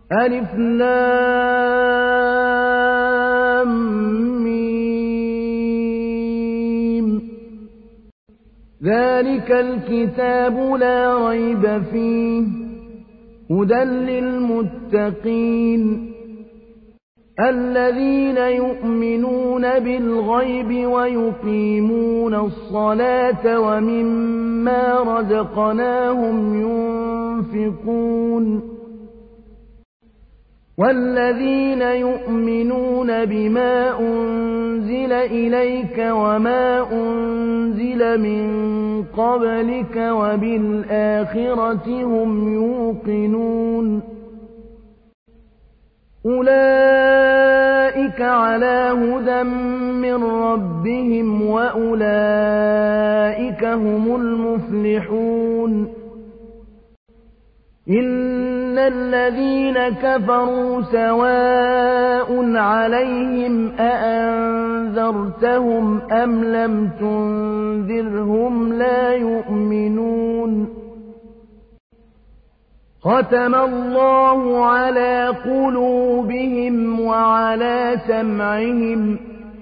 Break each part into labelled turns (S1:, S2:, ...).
S1: ألف لام ميم. ذلك الكتاب لا ريب فيه هدى للمتقين الذين يؤمنون بالغيب ويقيمون الصلاة ومما رزقناهم ينفقون والذين يؤمنون بما أنزل إليك وما أنزل من قبلك وبالآخرة هم يوقنون أولئك على هدى من ربهم وأولئك هم المفلحون إن الذين كفروا سواء عليهم أأنذرتهم أم لم تنذرهم لا يؤمنون ختم الله على قلوبهم وعلى سمعهم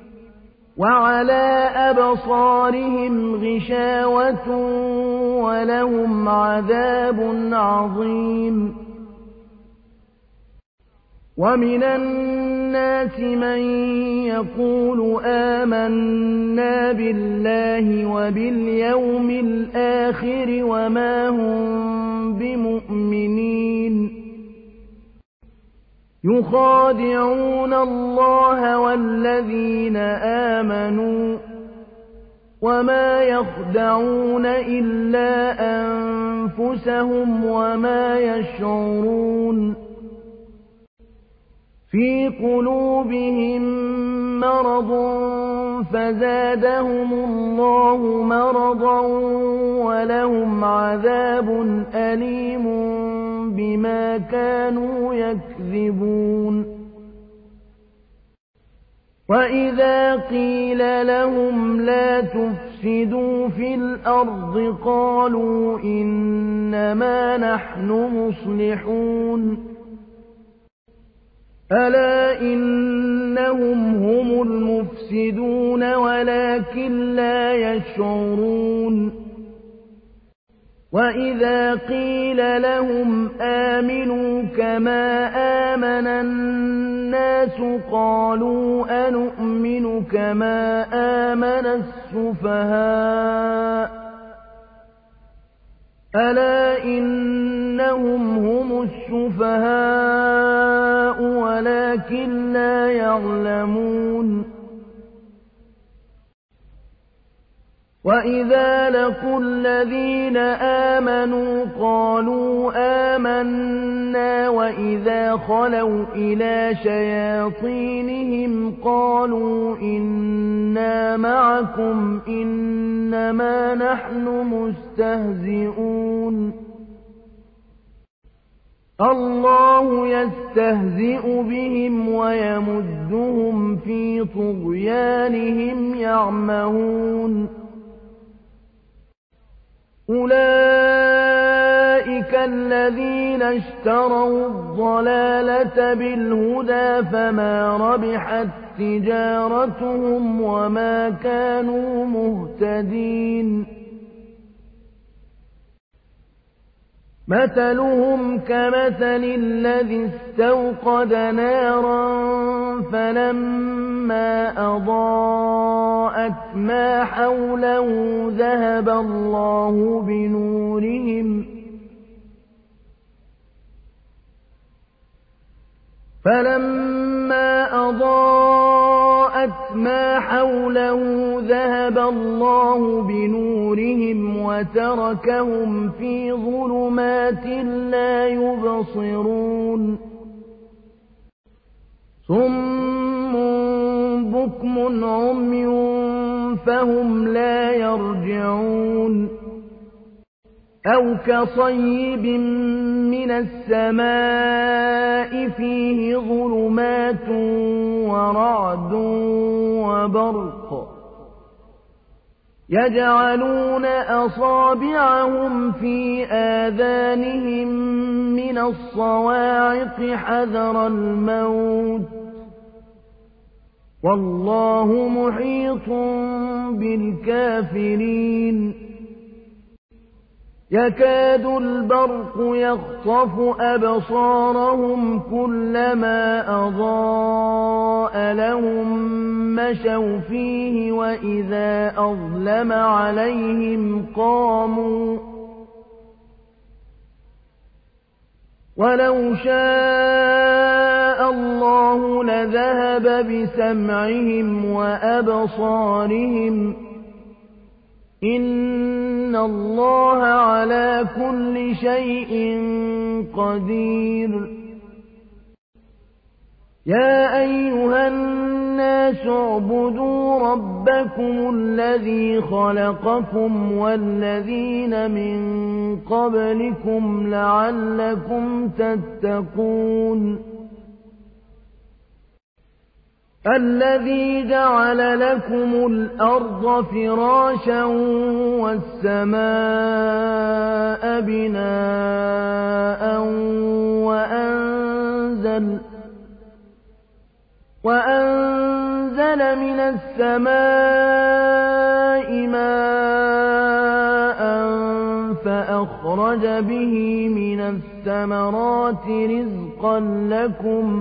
S1: وعلى أبصارهم غشاوة ولهم عذاب عظيم ومن الناس من يقول آمنا بالله وباليوم الآخر وما هم بمؤمنين يخادعون الله والذين آمنوا وما يخدعون إلا أنفسهم وما يشعرون في قلوبهم مرض فزادهم الله مرضا ولهم عذاب أليم بما كانوا يكذبون وإذا قيل لهم لا تفسدوا في الأرض قالوا إنما نحن مصلحون ألا إنهم هم المفسدون ولكن لا يشعرون وإذا قيل لهم آمنوا كما آمن الناس قالوا أنؤمن كما آمن السفهاء ألا إنهم هم السفهاء ولكن لا يعلمون وإذا لقوا الذين آمنوا قالوا آمنا وإذا خلوا إلى شياطينهم قالوا إنا معكم إنما نحن مستهزئون الله يستهزئ بهم ويمدهم في طغيانهم يعمهون أولئك الذين اشتروا الضلالة بالهدى فما ربحت تجارتهم وما كانوا مهتدين مثلهم كمثل الذي استوقد نارا فلما أضاءت ما حوله ذهب الله بنورهم وتركهم في ظلمات لا يبصرون صم بكم عمي فهم لا يرجعون أو كصيب من السماء فيه ظلمات ورعد وبرق يجعلون أصابعهم في آذانهم من الصواعق حذر الموت والله محيط بالكافرين يكاد البرق يخطف أبصارهم كلما أضاء لهم مشوا فيه وإذا أظلم عليهم قاموا ولو شاء الله لذهب بسمعهم وأبصارهم إن الله على كل شيء قدير يا أيها الناس اعبدوا ربكم الذي خلقكم والذين من قبلكم لعلكم تتقون الذي جعل لكم الأرض فراشا والسماء بناء وأنزل من السماء ماء فأخرج به من الثمرات رزقا لكم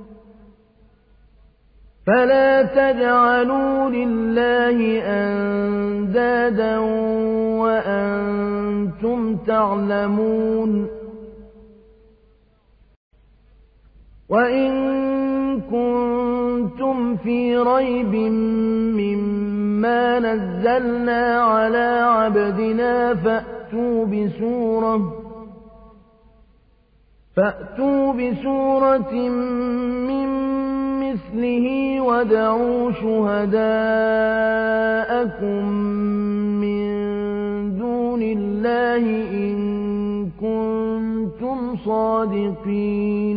S1: فلا تجعلوا لله أندادا وأنتم تعلمون وإن كنتم في ريب مما نزلنا على عبدنا فأتوا بسورة من مثله وادعوا شهداءكم من دون الله إن كنتم صادقين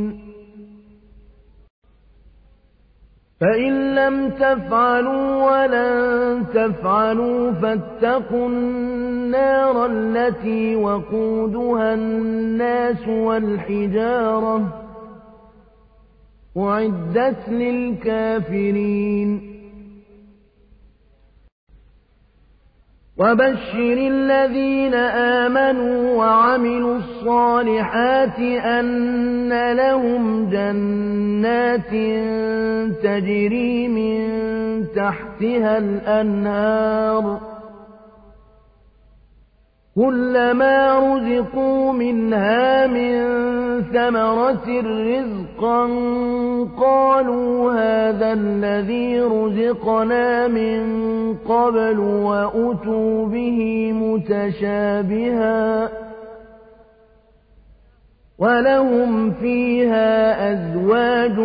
S1: فإن لم تفعلوا ولن تفعلوا فاتقوا النار التي وقودها الناس والحجارة أعدت للكافرين وبشر الذين آمنوا وعملوا الصالحات أن لهم جنات تجري من تحتها الأنهار كلما رزقوا منها من ثمرة رزقا قالوا هذا الذي رزقنا من قبل وأتوا به متشابها ولهم فيها أزواج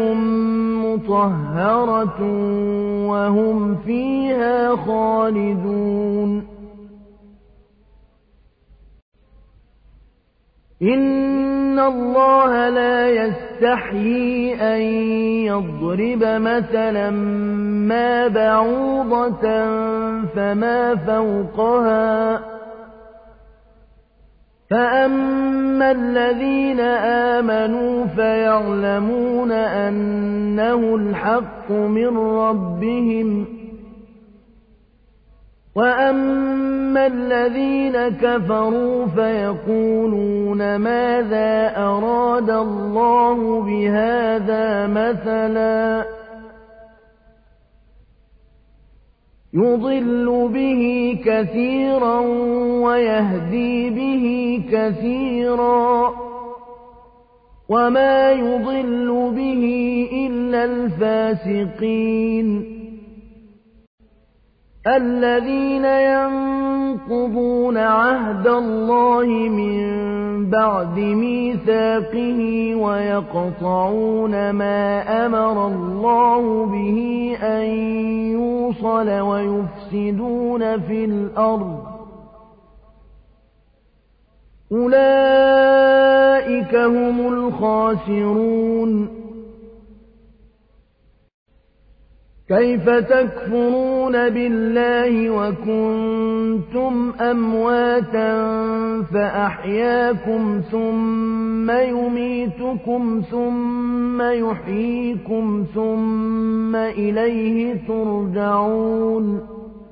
S1: مطهرة وهم فيها خالدون إن الله لا يستحيي أن يضرب مثلا ما بعوضة فما فوقها فأما الذين آمنوا فيعلمون أنه الحق من ربهم وأما الذين كفروا فيقولون ماذا أراد الله بهذا مثلا يضل به كثيرا ويهدي به كثيرا وما يضل به إلا الفاسقين الذين ينقضون عهد الله من بعد ميثاقه ويقطعون ما أمر الله به أن يوصل ويفسدون في الأرض أولئك هم الخاسرون كيف تكفرون بالله وكنتم أمواتا فأحياكم ثم يميتكم ثم يحييكم ثم إليه ترجعون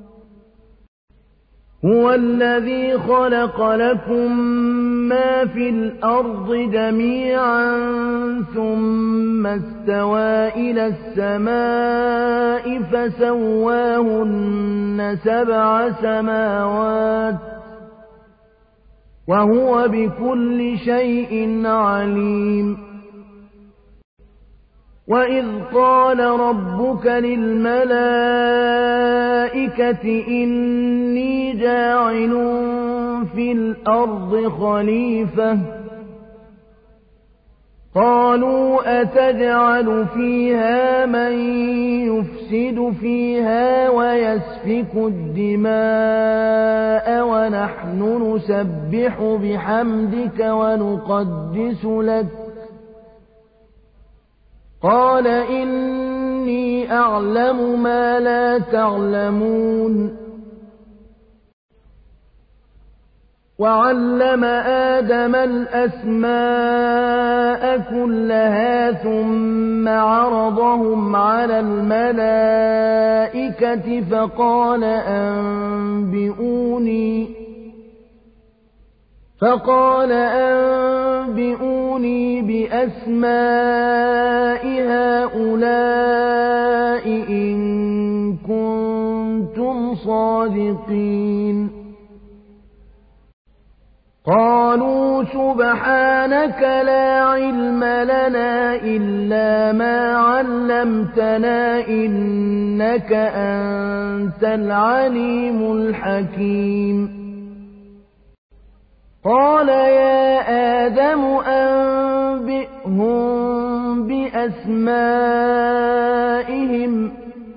S1: هو الذي خلق لكم ما في الأرض جميعا ثم استوى إلى السماء فسواهن 7 سماوات وهو بكل شيء عليم وإذ قال ربك للملائكة إني جاعل في الأرض خليفة قالوا أتجعل فيها من يفسد فيها ويسفك الدماء ونحن نسبح بحمدك ونقدس لك قال إني أعلم ما لا تعلمون وعلم آدم الأسماء كلها ثم عرضهم على الملائكة فقال أنبئوني بأسماء هؤلاء إن كنتم صادقين قالوا سبحانك لا علم لنا إلا ما علمتنا إنك أنت العليم الحكيم قال يا آدم أنبئهم بأسمائهم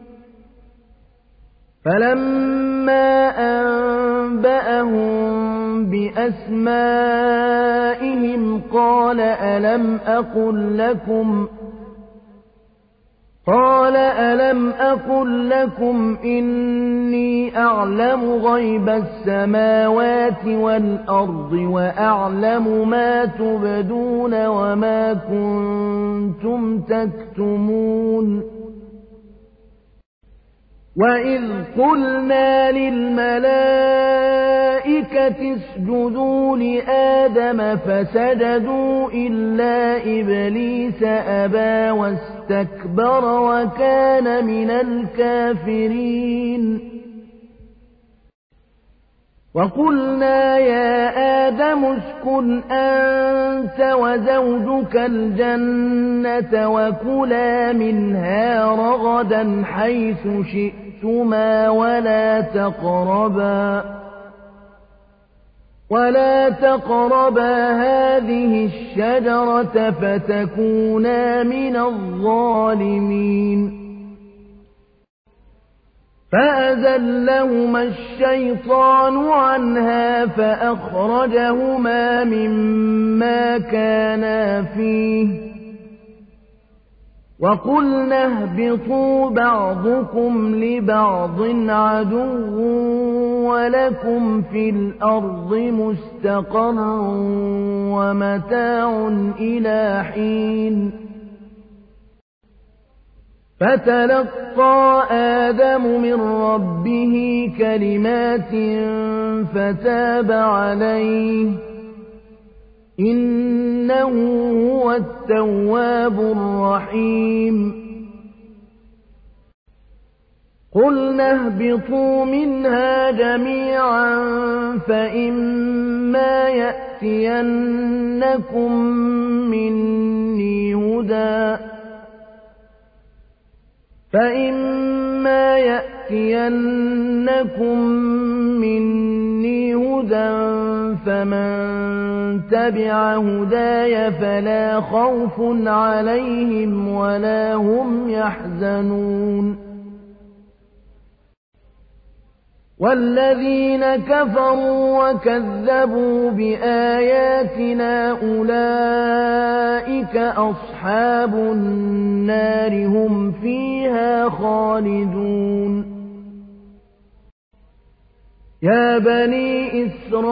S1: فلما أنبأهم بأسمائهم قال ألم أقل لكم إني أعلم غيب السماوات والأرض وأعلم ما تبدون وما كنتم تكتمون وإذ قلنا للملائكة اسجدوا لآدم فسجدوا إلا إبليس أبى واستكبر وكان من الكافرين وقلنا يا آدم اسكن أنت وزوجك الجنة وكلا منها رغدا حيث شئتما ولا تقربا هذه الشجرة فتكونا من الظالمين فأزلهما الشيطان عنها فأخرجهما مما كانا فيه وقلنا اهبطوا بعضكم لبعض عدو ولكم في الأرض مستقر ومتاع إلى حين فتلقى آدم من ربه كلمات فتاب عليه إنه هو التواب الرحيم قلنا اهبطوا منها جميعا فإما يأتينكم مني هدى فمن تبع هداي فلا خوف عليهم ولا هم يحزنون والذين كفروا وكذبوا بآياتنا أولئك أصحاب النار هم فيها خالدون يا بني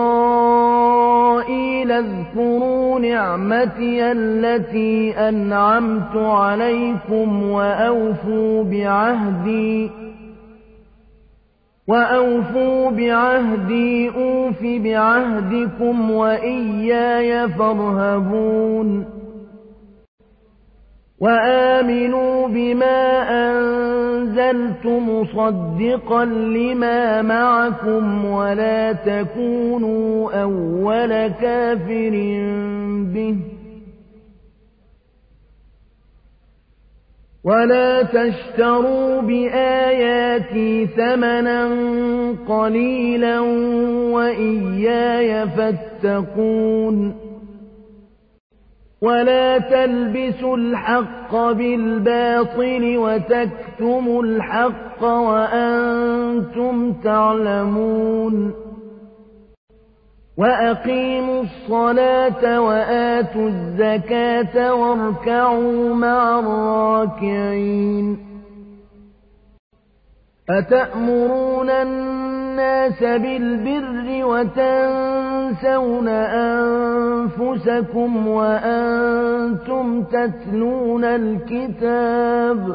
S1: إسرائيل اذكروا نعمتي التي أنعمت عليكم وأوفوا بعهدي أوف بعهدكم وإياي فارهبون وآمنوا بما أنزلت مصدقا لما معكم ولا تكونوا أول كافر به ولا تشتروا بآياتي ثمنا قليلا وإياي فاتقون ولا تلبسوا الحق بالباطل وتكتموا الحق وأنتم تعلمون وأقيموا الصلاة وآتوا الزكاة واركعوا مع الراكعين أتأمرون الناس بالبر وتنسون أنفسكم وأنتم تتلون الكتاب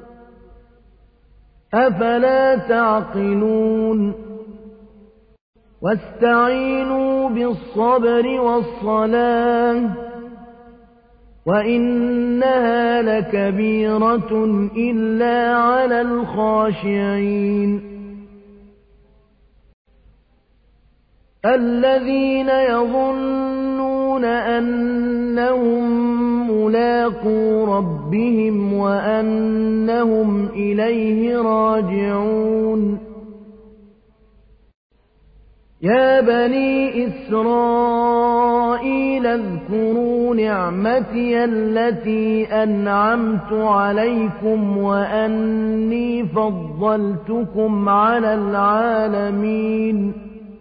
S1: أفلا تعقلون واستعينوا بالصبر والصلاة وإنها لكبيرة إلا على الخاشعين الذين يظنون أنهم ملاقو ربهم وأنهم إليه راجعون يا بني إسرائيل اذكروا نعمتي التي أنعمت عليكم وأني فضلتكم على العالمين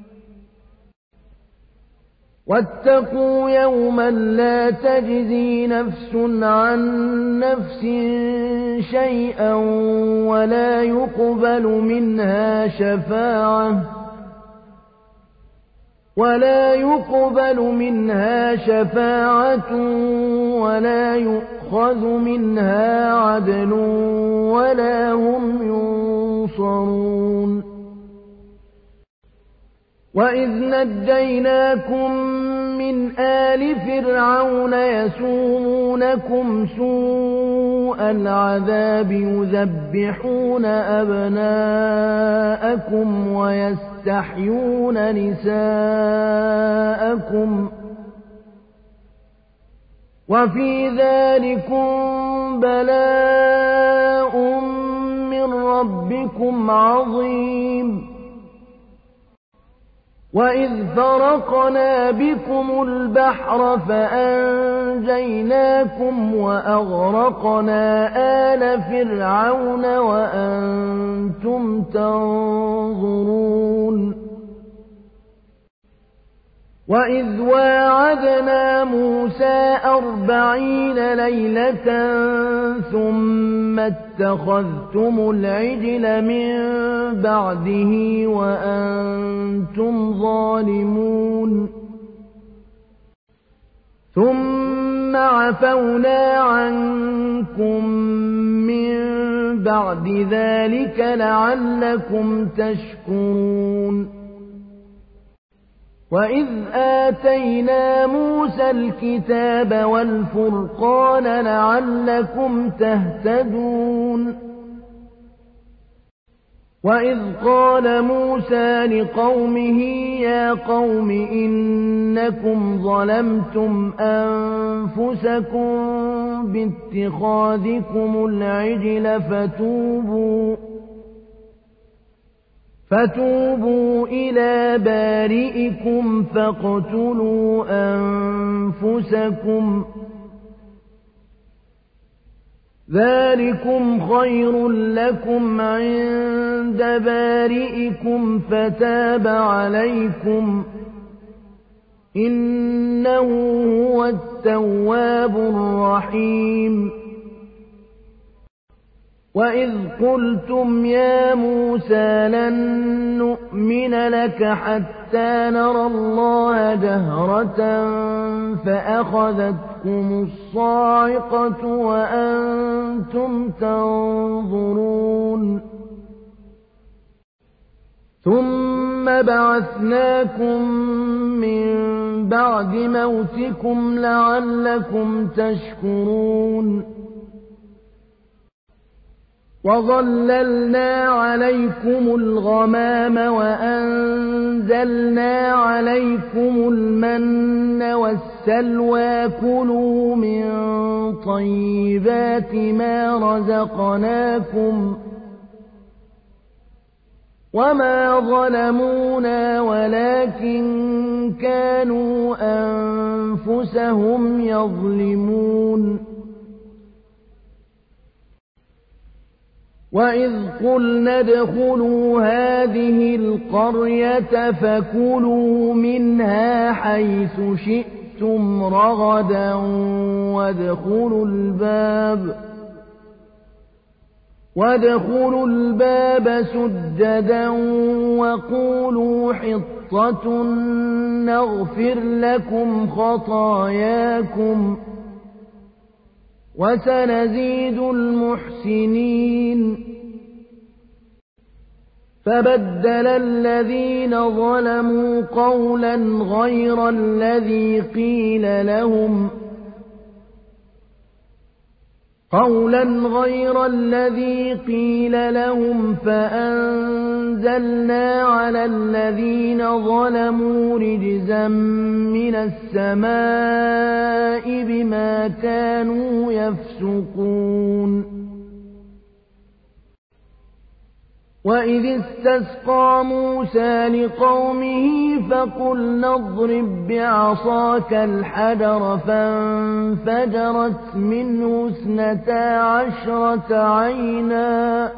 S1: واتقوا يوما لا تجزي نفس عن نفس شيئا ولا يقبل منها شفاعة ولا يؤخذ منها عدل ولا هم ينصرون وإذ نجيناكم من آل فرعون يسومونكم سوء العذاب يذبحون أبناءكم ويستحيون نساءكم وفي ذلكم بلاء من ربكم عظيم وإذ فرقنا بكم البحر فأنجيناكم وأغرقنا آل فرعون وأنتم تنظرون وإذ واعدنا موسى 40 ليلة ثم اتخذتم العجل من بعده وأنتم ظالمون ثم عفونا عنكم من بعد ذلك لعلكم تشكرون وإذ آتينا موسى الكتاب والفرقان لعلكم تهتدون وإذ قال موسى لقومه يا قوم إنكم ظلمتم أنفسكم باتخاذكم العجل فتوبوا إلى بارئكم فاقتلوا أنفسكم ذلكم خير لكم عند بارئكم فتاب عليكم إنه هو التواب الرحيم وإذ قلتم يا موسى لن نؤمن لك حتى نرى الله جهرة فأخذتكم الصاعقة وأنتم تنظرون ثم بعثناكم من بعد موتكم لعلكم تشكرون وظللنا عليكم الغمام وأنزلنا عليكم المن والسلوى كلوا من طيبات ما رزقناكم وما ظلمونا ولكن كانوا أنفسهم يظلمون وإذ قلنا ادخلوا هذه القرية فكلوا منها حيث شئتم رغدا وادخلوا الباب سجدا وقولوا حطة نغفر لكم خطاياكم وسنزيد المحسنين فبدل الذين ظلموا قولا غير الذي قيل لهم فأنزلنا على الذين ظلموا رجزا من السماء بما كانوا يفسقون وإذ استسقى موسى لقومه فقلنا اضرب بعصاك الحجر فانفجرت منه 12 عينا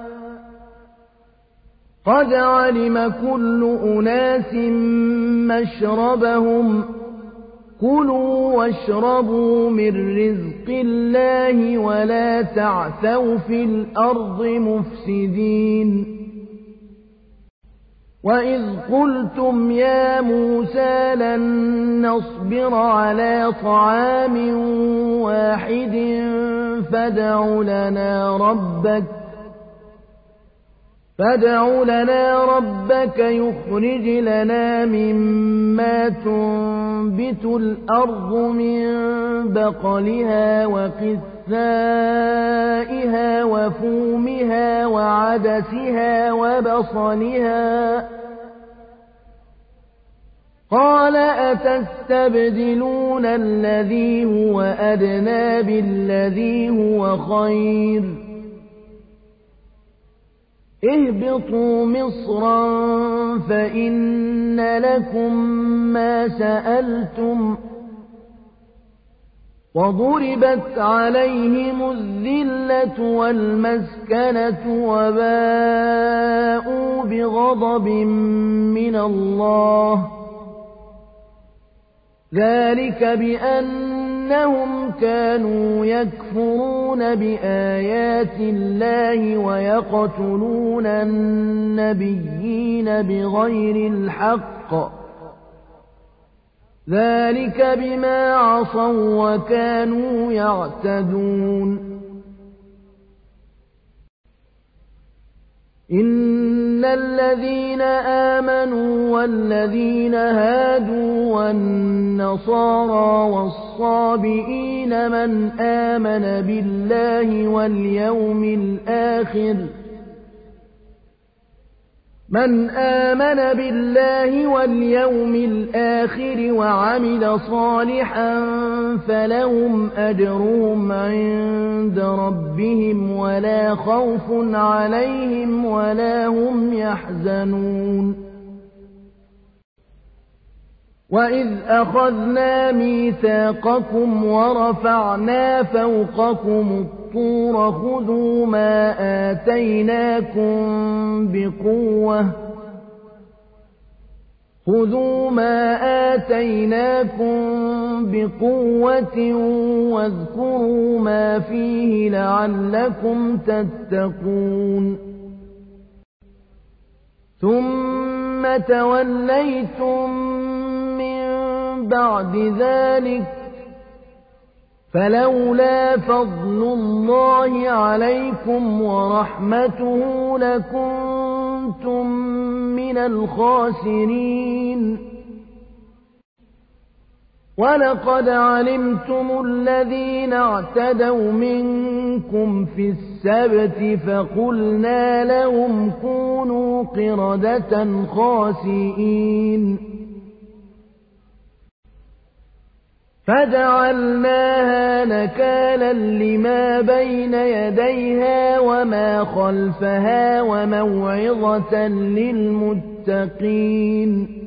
S1: قد علم كل أناس مشربهم كلوا واشربوا من رزق الله ولا تعثوا في الأرض مفسدين وإذ قلتم يا موسى لن نصبر على طعام واحد فادع لنا ربك يخرج لنا مما تنبت الأرض من بقلها وقثائها وفومها وعدسها وبصلها قال أتستبدلون الذي هو أدنى بالذي هو خير اهبطوا مصرا فإن لكم ما سألتم وضربت عليهم الذلة والمسكنة وباءوا بغضب من الله ذلك بأنهم كانوا يكفرون بآيات الله ويقتلون النبيين بغير الحق ذلك بما عصوا وكانوا يعتدون إن الذين آمنوا والذين هادوا والنصارى والصابئين من آمن بالله واليوم الآخر وعمل صالحا فلهم أجرهم عند ربهم ولا خوف عليهم ولا هم يحزنون وَإِذْ أَخَذْنَا مِيثَاقَكُمْ وَرَفَعْنَا فَوْقَكُمُ الطُّورَ خُذُوا مَا آتَيْنَاكُمْ بِقُوَّةٍ وَاذْكُرُوا مَا فِيهِ لَعَلَّكُمْ تَتَّقُونَ ثُمَّ تَوَلَّيْتُم مِّن بَعْدِ ذَلِكَ فَلَوْلَا فَضْلُ اللَّهِ عَلَيْكُمْ وَرَحْمَتُهُ لَكُنتُم مِّنَ الْخَاسِرِينَ وَلَقَدْ عَلِمْتُمُ الَّذِينَ اعْتَدَوْا مِنكُمْ فِي السَّبْتِ فَقُلْنَا لَهُمْ كُونُوا قِرَدَةً خَاسِئِينَ فَجَعَلْنَاهَا نَكَالًا لِّمَا بَيْنَ يَدَيْهَا وَمَا خَلْفَهَا وَمَوْعِظَةً لِّلْمُتَّقِينَ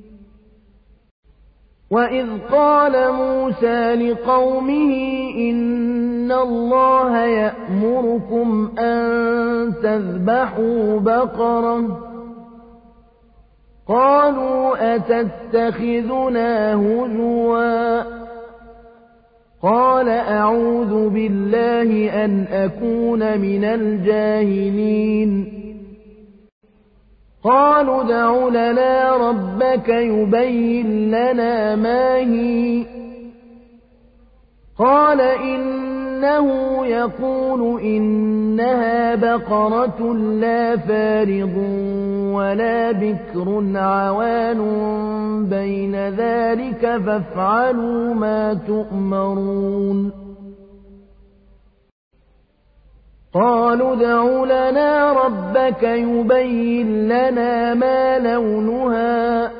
S1: وَإِذْ قَالَ مُوسَىٰ لِقَوْمِهِ إِنَّ اللَّهَ يَأْمُرُكُمْ أَن تَذْبَحُوا بَقَرَةً قَالُوا أَتَتَّخِذُنَا هُزُوًا قَالَ أَعُوذُ بِاللَّهِ أَنْ أَكُونَ مِنَ الْجَاهِلِينَ قَالُوا ادْعُ لَنَا رَبَّكَ يُبَيِّن لَّنَا مَا هِيَ قَالَ إِنَّهُ يَقُولُ إِنَّهَا بَقَرَةٌ لَّا فَارِضٌ وَلَا بِكْرٌ عَوَانٌ بَيْنَ ذَٰلِكَ فَافْعَلُوا مَا تُؤْمَرُونَ قَالُوا ادْعُ لَنَا رَبَّكَ يُبَيِّن لَّنَا مَا لَوْنُهَا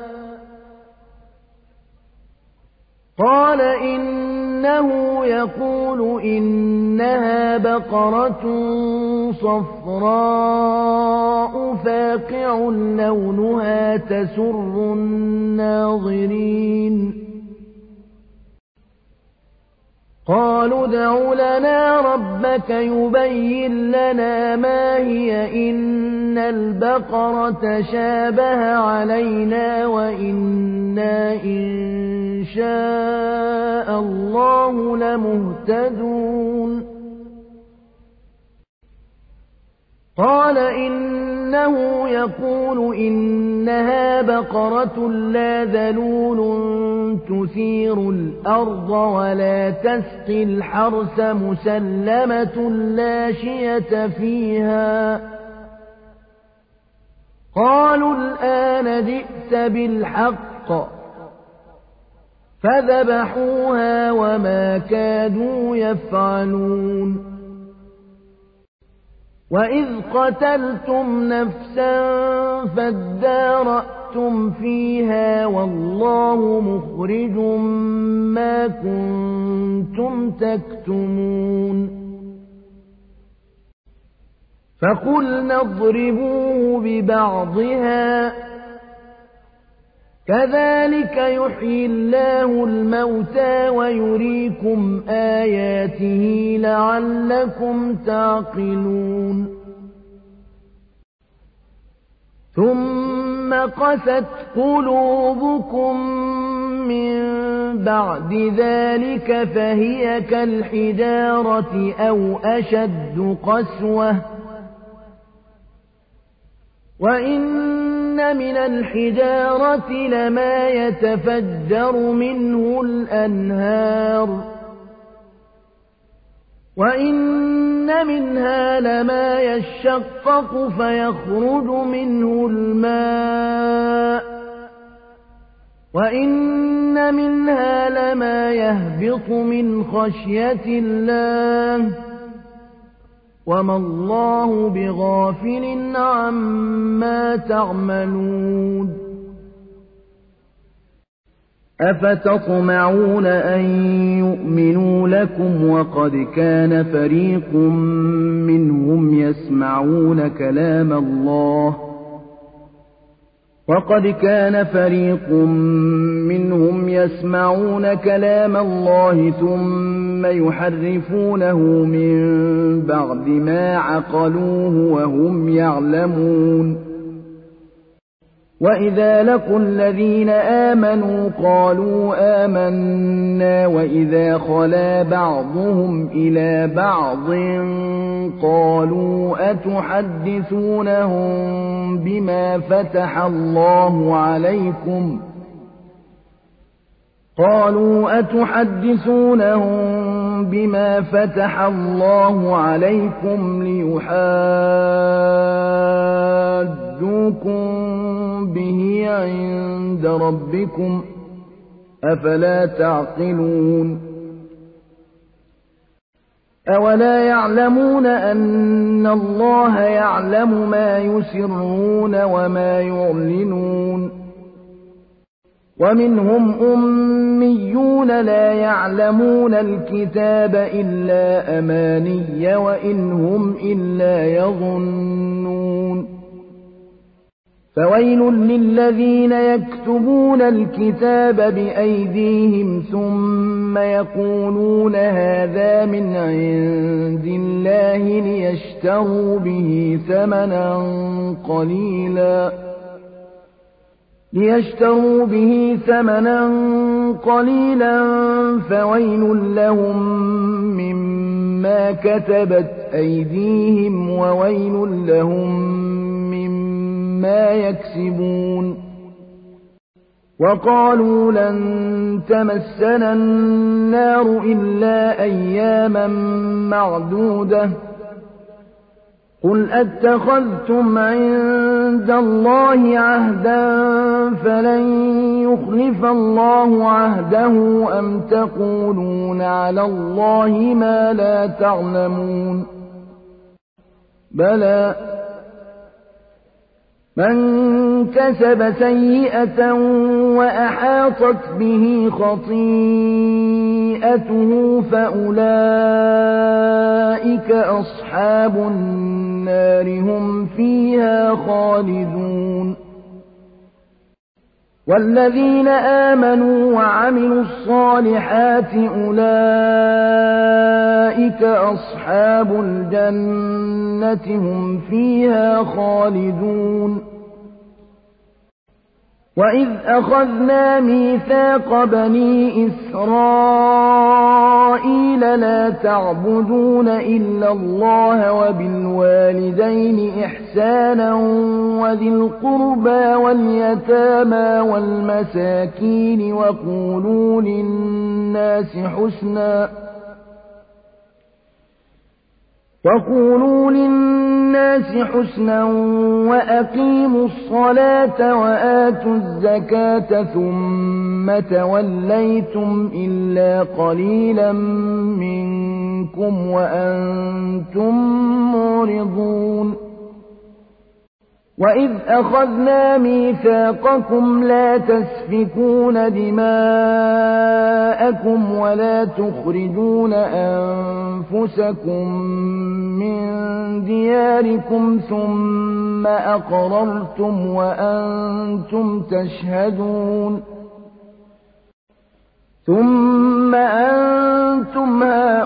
S1: قَالَ إِنَّهُ يَقُولُ إِنَّهَا بَقَرَةٌ صَفْرَاءُ فَاقِعٌ لَّوْنُهَا تَسُرُّ النَّاظِرِينَ قَالُوا ادْعُ لَنَا رَبَّكَ يُبَيِّن لَّنَا مَا هِيَ إِنَّ الْبَقَرَةَ شَابَهَ عَلَيْنَا وَإِنَّا إِن شَاءَ اللَّهُ لَمُهْتَدُونَ قَالَ إِنَّهُ يَقُولُ إِنَّهَا بَقَرَةٌ لَّا ذَلُولٌ تُثِيرُ الْأَرْضَ وَلَا تَسْقِي الْحَرْثَ مُسَلَّمَةٌ لَّا شِيَةَ فِيهَا قَالُوا الْآنَ جِئْتَ بِالْحَقِّ فَذَبَحُوهَا وَمَا كَادُوا يَفْعَلُونَ وَإِذْ قَتَلْتُمْ نَفْسًا فَادَّارَأْتُمْ فِيهَا وَاللَّهُ مُخْرِجٌ مَّا كُنتُمْ تَكْتُمُونَ فَقُلْنَا اضْرِبُوهُ بِبَعْضِهَا كَذَٰلِكَ يُحْيِي اللَّهُ الْمَوْتَىٰ وَيُرِيكُمْ آيَاتِهِ لَعَلَّكُمْ تَعْقِلُونَ ثُمَّ قَسَتْ قُلُوبُكُم مِّن بَعْدِ ذَٰلِكَ فَهِيَ كَالْحِجَارَةِ أَوْ أَشَدُّ قَسْوَةً وَإِنَّ مِنَ الْحِجَارَةِ لَمَا يَتَفَجَّرُ مِنْهُ الْأَنْهَارُ وَإِنَّ مِنْهَا لَمَا يَشَّقَّقُ فَيَخْرُجُ مِنْهُ الْمَاءُ وَإِنَّ مِنْهَا لَمَا يَهْبِطُ مِنْ خَشْيَةِ اللَّهِ وَمَا اللَّهُ بِغَافِلٍ عَمَّا تَعْمَلُونَ أَفَتَطْمَعُونَ أَن يُؤْمِنُوا لَكُمْ وَقَدْ كَانَ فَرِيقٌ مِّنْهُمْ يَسْمَعُونَ كَلَامَ اللَّهِ وقد كان فريق منهم يسمعون كلام الله ثم يحرفونه من بعد ما عقلوه وهم يعلمون وإذا لقوا الذين آمنوا قالوا آمنا وإذا خلا بعضهم إلى بعض قالوا أتحدثونهم بما فتح الله عليكم ليحاجوكم به عند ربكم أفلا تعقلون أولا يعلمون أن الله يعلم ما يسرون وما يعلنون ومنهم أميون لا يعلمون الكتاب إلا أماني وإن هم إلا يظنون فويل للذين يكتبون الكتاب بأيديهم ثم يقولون هذا من عند الله ليشتروا به ثمنا قليلا فويل لهم مما كتبت أيديهم وويل لهم مما يكسبون وقالوا لن تمسنا النار إلا أياما معدودة قل أتخذتم عند الله عهدا فلن يخلف الله عهده أم تقولون على الله ما لا تعلمون بلى من كسب سيئة وأحاطت به خطيئته فأولئك أصحاب النار هم فيها خالدون والذين آمنوا وعملوا الصالحات أولئك أصحاب الجنة هم فيها خالدون وإذ أخذنا ميثاق بني إسرائيل لا تعبدون إلا الله وبالوالدين إحسانا وذي القربى واليتامى والمساكين وقولوا للناس حسنا وأقيموا الصلاة وآتوا الزكاة ثم توليتم إلا قليلا منكم وأنتم معرضون وإذ أخذنا ميثاقكم لا تسفكون دماءكم ولا تخرجون أنفسكم من دياركم ثم أقررتم وأنتم تشهدون ثم أنتم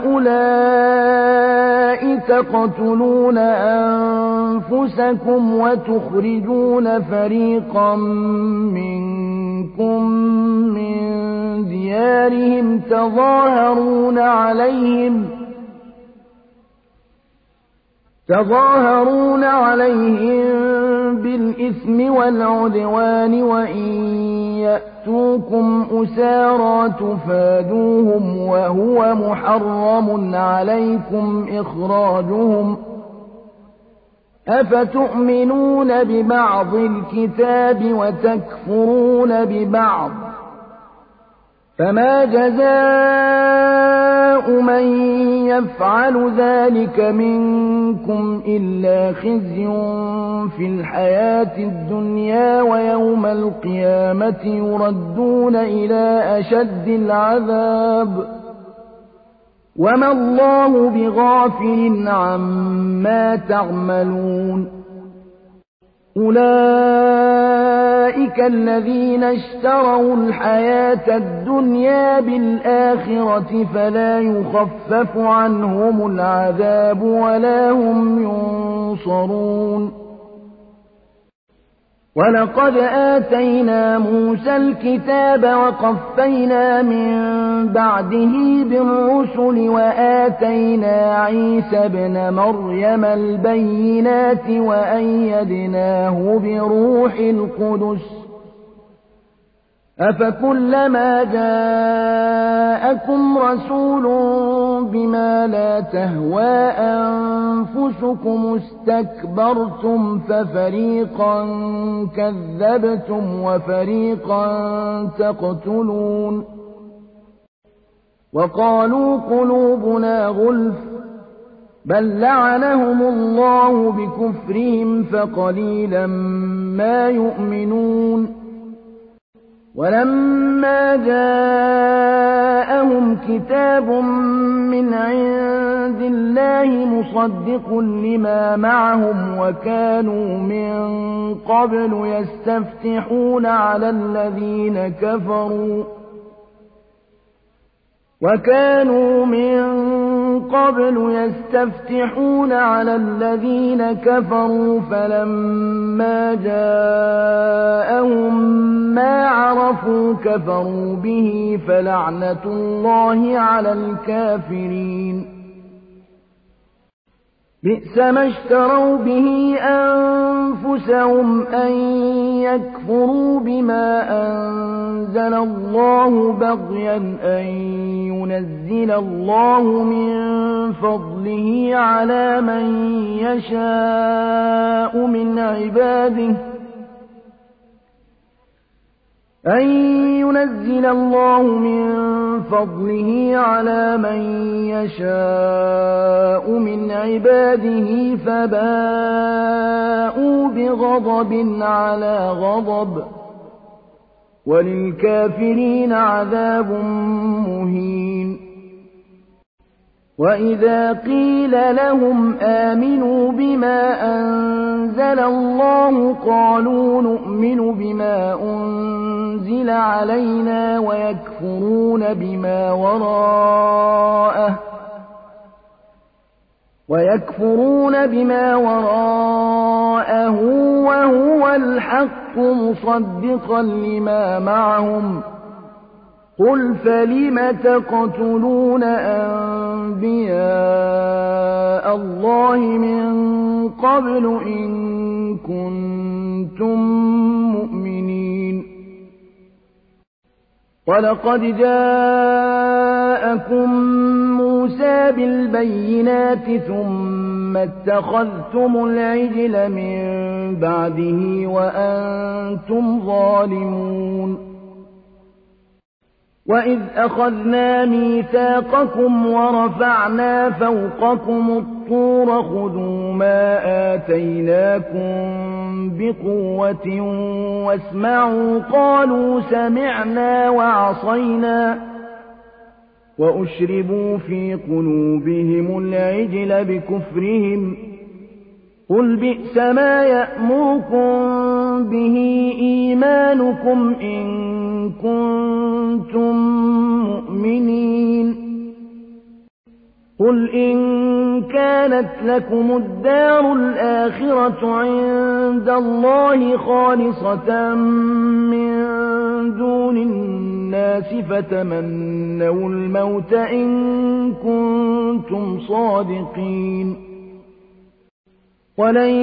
S1: هؤلاء تقتلون أنفسكم وتخرجون فريقا منكم من ديارهم تظاهرون عليهم بالإثم والعدوان وإن يأتوكم أسارى تفادوهم وهو محرم عليكم إخراجهم أفتؤمنون ببعض الكتاب وتكفرون ببعض فما جزاء من يفعل ذلك منكم إلا خزي في الحياة الدنيا ويوم القيامة يردون إلى أشد العذاب وما الله بغافل عما تعملون أولئك الذين اشتروا الحياة الدنيا بالآخرة فلا يخفف عنهم العذاب ولا هم ينصرون ولقد آتينا موسى الكتاب وقفينا من بعده بالرسل وآتينا عيسى ابن مريم البينات وأيدناه بروح القدس أفكلما جاءكم رسول بما لا تهوى أنفسكم استكبرتم ففريقا كذبتم وفريقا تقتلون وقالوا قلوبنا غلف بل لعنهم الله بكفرهم فقليلا ما يؤمنون ولما جاءهم كتاب من عند الله مصدق لما معهم وكانوا من قبل يستفتحون على الذين كفروا فلما جاءهم ما عرفوا كفروا به فلعنة الله على الكافرين بئس ما اشتروا به أنفسهم أن يكفروا بما أنزل الله بغيا أن ينزل الله من فضله على من يشاء من عباده فباءوا بغضب على غضب وللكافرين عذاب مهين وإذا قيل لهم آمنوا بما أنزل الله قالوا نؤمن بما أنزل علينا ويكفرون بما وراءه وهو الحق مصدقا لما معهم قل فلم تقتلون أنبياء الله من قبل إن كنتم مؤمنين ولقد جاءكم موسى بالبينات ثم اتخذتم العجل من بعده وأنتم ظالمون وإذ أخذنا ميثاقكم ورفعنا فوقكم الطور خذوا ما آتيناكم بقوة واسمعوا قالوا سمعنا وعصينا وأشربوا في قلوبهم العجل بكفرهم قل بئس ما يأمركم به إيمانكم إن كنتم مؤمنين قل إن كانت لكم الدار الآخرة عند الله خالصة من دون الناس فتمنوا الموت إن كنتم صادقين ولن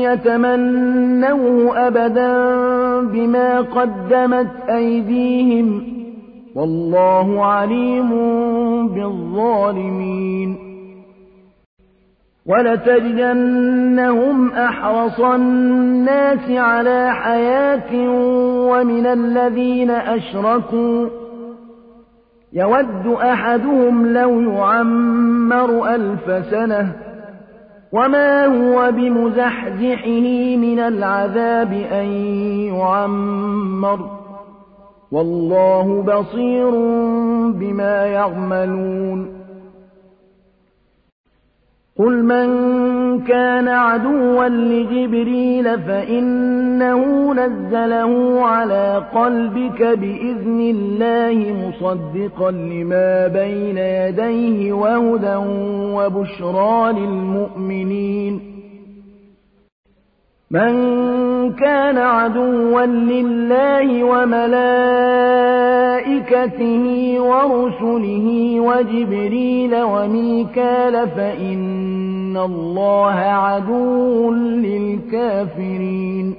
S1: يتمنوه أبدا بما قدمت أيديهم والله عليم بالظالمين ولتجدنهم أحرص الناس على حياة ومن الذين أشركوا يود أحدهم لو يعمر 1000 سنة وما هو بمزحزحه من العذاب أن يعمر والله بصير بما يعملون قل من كان عدوا لجبريل فإنه نزله على قلبك بإذن الله مصدقا لما بين يديه وهدى وبشرى للمؤمنين من كان عدوا لله وملائكته ورسله وجبريل وميكال فإن الله عدو للكافرين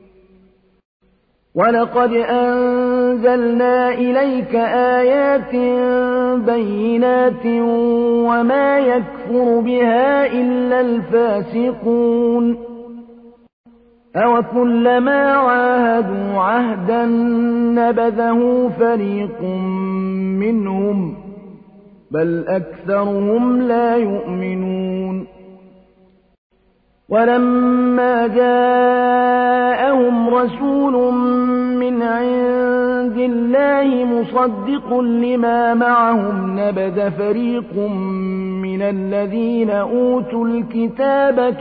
S1: ولقد أنزلنا إليك آيات بينات وما يكفر بها إلا الفاسقون أَوَكُلَّمَا عَاهَدُوا عَهْدًا نَبَذَهُ فَرِيقٌ مِّنْهُمْ بَلْ أَكْثَرُهُمْ لَا يُؤْمِنُونَ وَلَمَّا جَاءَهُمْ رَسُولٌ مِّنْ عِندِ اللَّهِ مُصَدِّقٌ لِّمَا مَعَهُمْ نَبَذَ فريق من الذين أوتوا الكتاب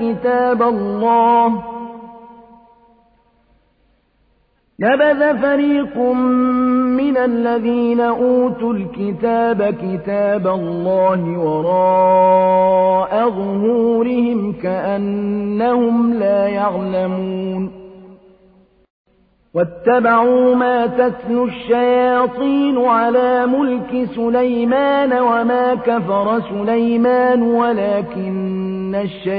S1: كتاب الله وراء ظهورهم كأنهم لا يعلمون واتبعوا ما تتلو الشياطين على ملك سليمان وما كفر سليمان ولكن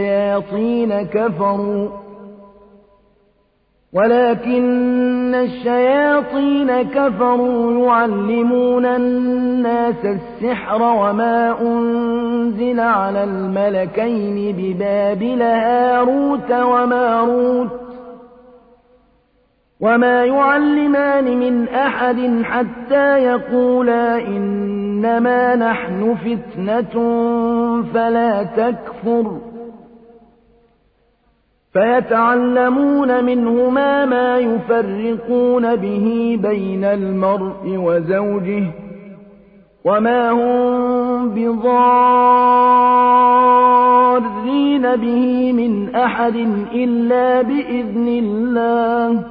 S1: الشياطين كفروا يعلمون الناس السحر وما أنزل على الملكين ببابل هاروت وماروت وما يعلمان من أحد حتى يقولا إنما نحن فتنة فلا تكفر فيتعلمون منهما ما يفرقون به بين المرء وزوجه وما هم بضارين به من أحد إلا بإذن الله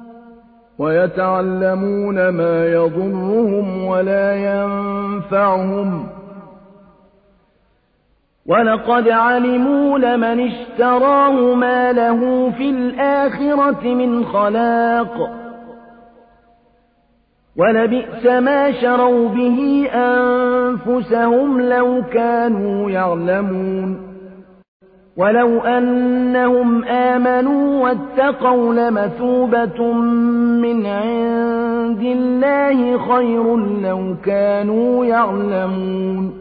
S1: ويتعلمون ما يضرهم ولا ينفعهم ولقد علموا لمن اشتراه ما له في الآخرة من خلاق ولبئس ما شروا به أنفسهم لو كانوا يعلمون ولو أنهم آمنوا واتقوا لمثوبة من عند الله خير لو كانوا يعلمون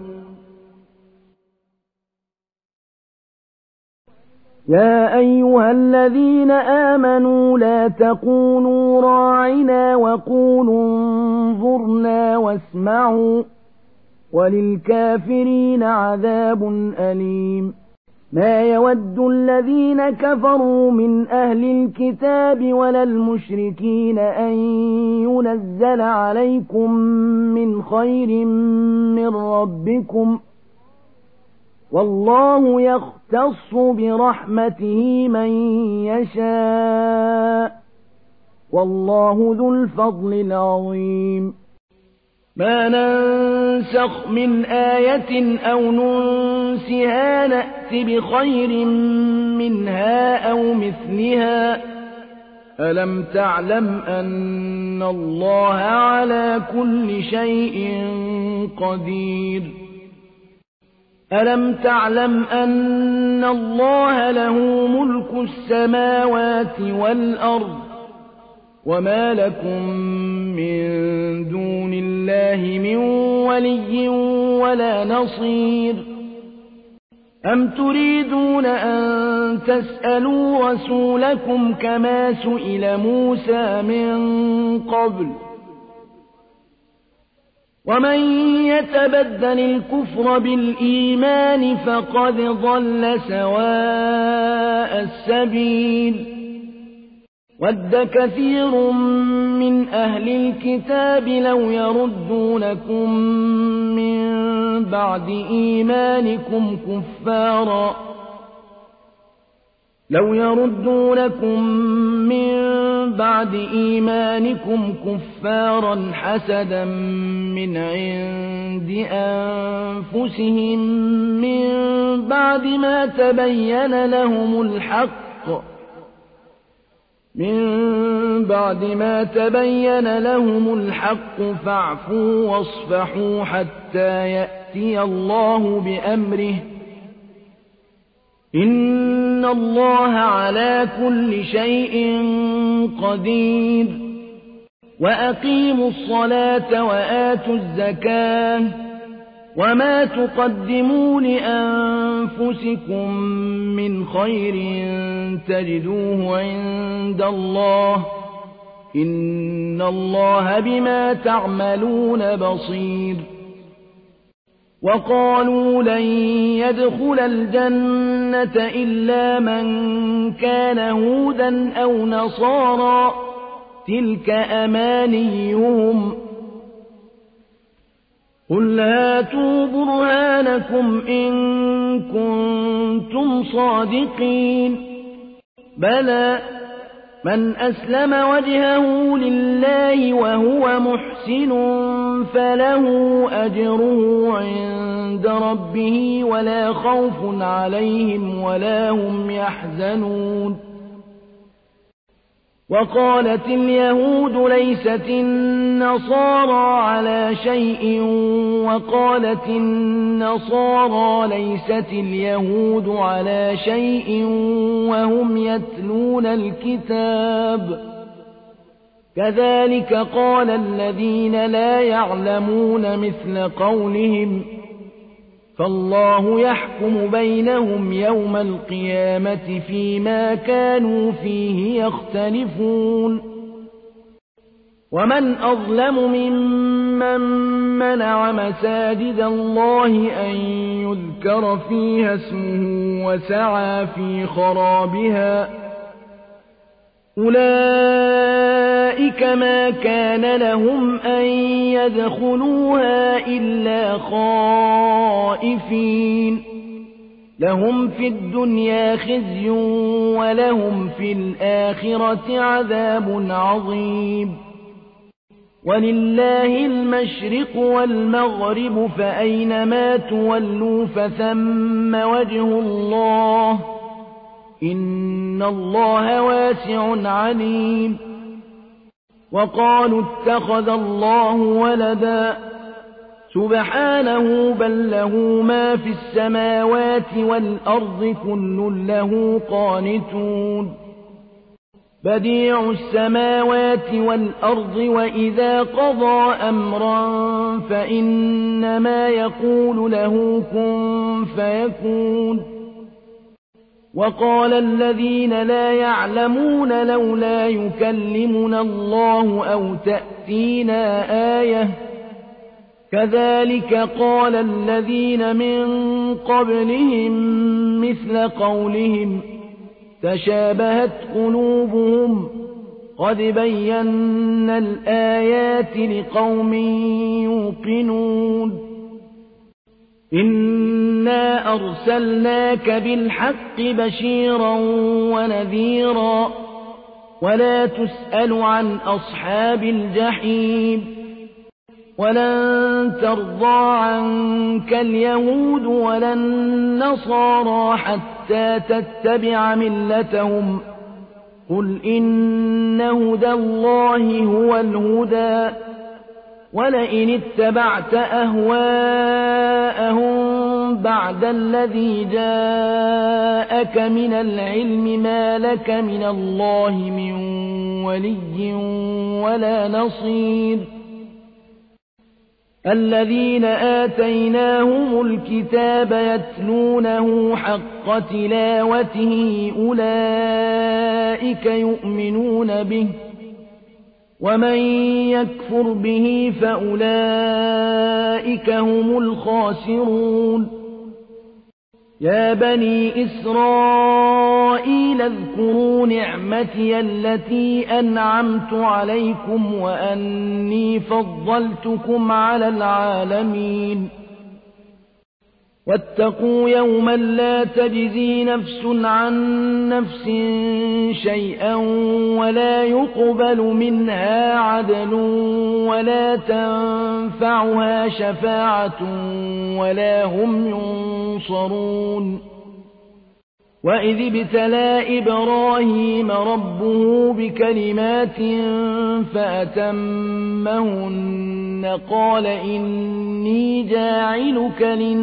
S1: يا أيها الذين آمنوا لا تقولوا راعنا وقولوا انظرنا واسمعوا وللكافرين عذاب أليم ما يود الذين كفروا من أهل الكتاب ولا المشركين أن ينزل عليكم من خير من ربكم والله يختص برحمته من يشاء والله ذو الفضل العظيم ما ننسخ من آية أو ننسها نأت بخير منها أو مثلها ألم تعلم أن الله على كل شيء قدير ألم تعلم أن الله له ملك السماوات والأرض وما لكم من دون الله من ولي ولا نصير أم تريدون أن تسألوا رسولكم كما سئل موسى من قبل ومن يتبدل الكفر بالإيمان فقد ضل سواء السبيل وَدَّ كَثِيرٌ مِّنْ أَهْلِ الْكِتَابِ لَوْ يَرُدُّونَكُم مِّن بَعْدِ إِيمَانِكُمْ كُفَّارًا حَسَدًا مِّنْ عِندِ أَنفُسِهِم مِّن بَعْدِ مَا تَبَيَّنَ لَهُمُ الْحَقُّ فَاعْفُوا وَاصْفَحُوا حَتَّىٰ يَأْتِيَ اللَّهُ بِأَمْرِهِ ۗ إِنَّ اللَّهَ عَلَىٰ كُلِّ شَيْءٍ قَدِيرٌ وَأَقِيمُوا الصَّلَاةَ وَآتُوا الزَّكَاةَ وَمَا تُقَدِّمُوا لِأَنفُسِكُم مِّنْ خَيْرٍ تَجِدُوهُ عِندَ اللَّهِ ۗ إِنَّ اللَّهَ بِمَا تَعْمَلُونَ بَصِيرٌ وَقَالُوا لَن يَدْخُلَ الْجَنَّةَ إِلَّا مَن كَانَ هُودًا أَوْ نَصَارَىٰ ۗ تِلْكَ أَمَانِيُّهُمْ ۗ قُلْ هَاتُوا بُرْهَانَكُمْ إِن كُنتُمْ صَادِقِينَ بَلَىٰ مَنْ أَسْلَمَ وَجْهَهُ لِلَّهِ وَهُوَ مُحْسِنٌ فَلَهُ أَجْرُهُ عِندَ رَبِّهِ وَلَا خَوْفٌ عَلَيْهِمْ وَلَا هُمْ يَحْزَنُونَ وَقَالَتِ الْيَهُودُ لَيْسَتِ النَّصَارَىٰ عَلَىٰ شَيْءٍ وَقَالَتِ النَّصَارَىٰ لَيْسَتِ الْيَهُودُ عَلَىٰ شَيْءٍ وَهُمْ يَتْلُونَ الْكِتَابَ ۗ كَذَٰلِكَ قَالَ الَّذِينَ لَا يَعْلَمُونَ مِثْلَ قَوْلِهِمْ ۚ فَاللَّهُ يَحْكُمُ بَيْنَهُمْ يَوْمَ الْقِيَامَةِ فِيمَا كَانُوا فِيهِ يَخْتَلِفُونَ وَمَنْ أَظْلَمُ مِمَّن مَّنَعَ مَسَاجِدَ اللَّهِ أَن يُذْكَرَ فِيهَا اسْمُهُ وَسَعَىٰ فِي خَرَابِهَا ۚ أُولَٰئِكَ مَا كَانَ لَهُمْ أَن يَدْخُلُوهَا إِلَّا خَائِفِينَ ۚ لَهُمْ فِي الدُّنْيَا خِزْيٌ وَلَهُمْ فِي الْآخِرَةِ عَذَابٌ عَظِيمٌ وَلِلَّهِ الْمَشْرِقُ وَالْمَغْرِبُ فَأَيْنَمَا تُوَلُّوا فَثَمَّ وَجْهُ اللَّهِ ۚ إِنَّ اللَّهَ وَاسِعٌ عَلِيمٌ وَقَالُوا اتَّخَذَ اللَّهُ وَلَدًا ۗ سُبْحَانَهُ بَل لَّهُ مَا فِي السَّمَاوَاتِ وَالْأَرْضِ كُلٌّ لَّهُ قَانِتُونَ بَدِيعُ السَّمَاوَاتِ وَالْأَرْضِ وَإِذَا قَضَىٰ أَمْرًا فَإِنَّمَا يَقُولُ لَهُ كُن فَيَكُونُ وَقَالَ الَّذِينَ لَا يَعْلَمُونَ لَوْلَا يُكَلِّمُنَا اللَّهُ أَوْ تَأْتِينَا آيَةٌ ۗ كَذَٰلِكَ قَالَ الَّذِينَ مِن قَبْلِهِم مِّثْلَ قَوْلِهِمْ ۘ تَشَابَهَتْ قُلُوبُهُمْ ۗ قَدْ بَيَّنَّا الْآيَاتِ لِقَوْمٍ يُوقِنُونَ إِنَّا أَرْسَلْنَاكَ بِالْحَقِّ بَشِيرًا وَنَذِيرًا وَلَا تُسْأَلُ عَنْ أَصْحَابِ الْجَحِيمِ وَلَن تَرْضَىٰ عَنكَ الْيَهُودُ وَلَا النَّصَارَىٰ حَتَّىٰ تَتَّبِعَ مِلَّتَهُمْ ۗ قُلْ إِنَّ هُدَى اللَّهِ هُوَ الْهُدَىٰ ۗ وَلَئِنِ اتَّبَعْتَ أَهْوَاءَهُم بَعْدَ الَّذِي جَاءَكَ مِنَ الْعِلْمِ مَا لَكَ مِنَ اللَّهِ مِن وَلِيٍّ وَلَا نَصِيرٍ الَّذِينَ آتَيْنَاهُمُ الْكِتَابَ يَتْلُونَهُ حَقَّ تِلَاوَتِهِ أُولَٰئِكَ يُؤْمِنُونَ بِهِ ۗ وَمَن يَكْفُرْ بِهِ فَأُولَٰئِكَ هُمُ الْخَاسِرُونَ يا بني إسرائيل اذكروا نعمتي التي أنعمت عليكم وأني فضلتكم على العالمين واتقوا يوما لا تجزي نفس عن نفس شيئا ولا يقبل منها عدل ولا تنفعها شفاعة ولا هم ينصرون وإذ ابتلى إبراهيم ربه بكلمات فأتمهن قال إني جاعلك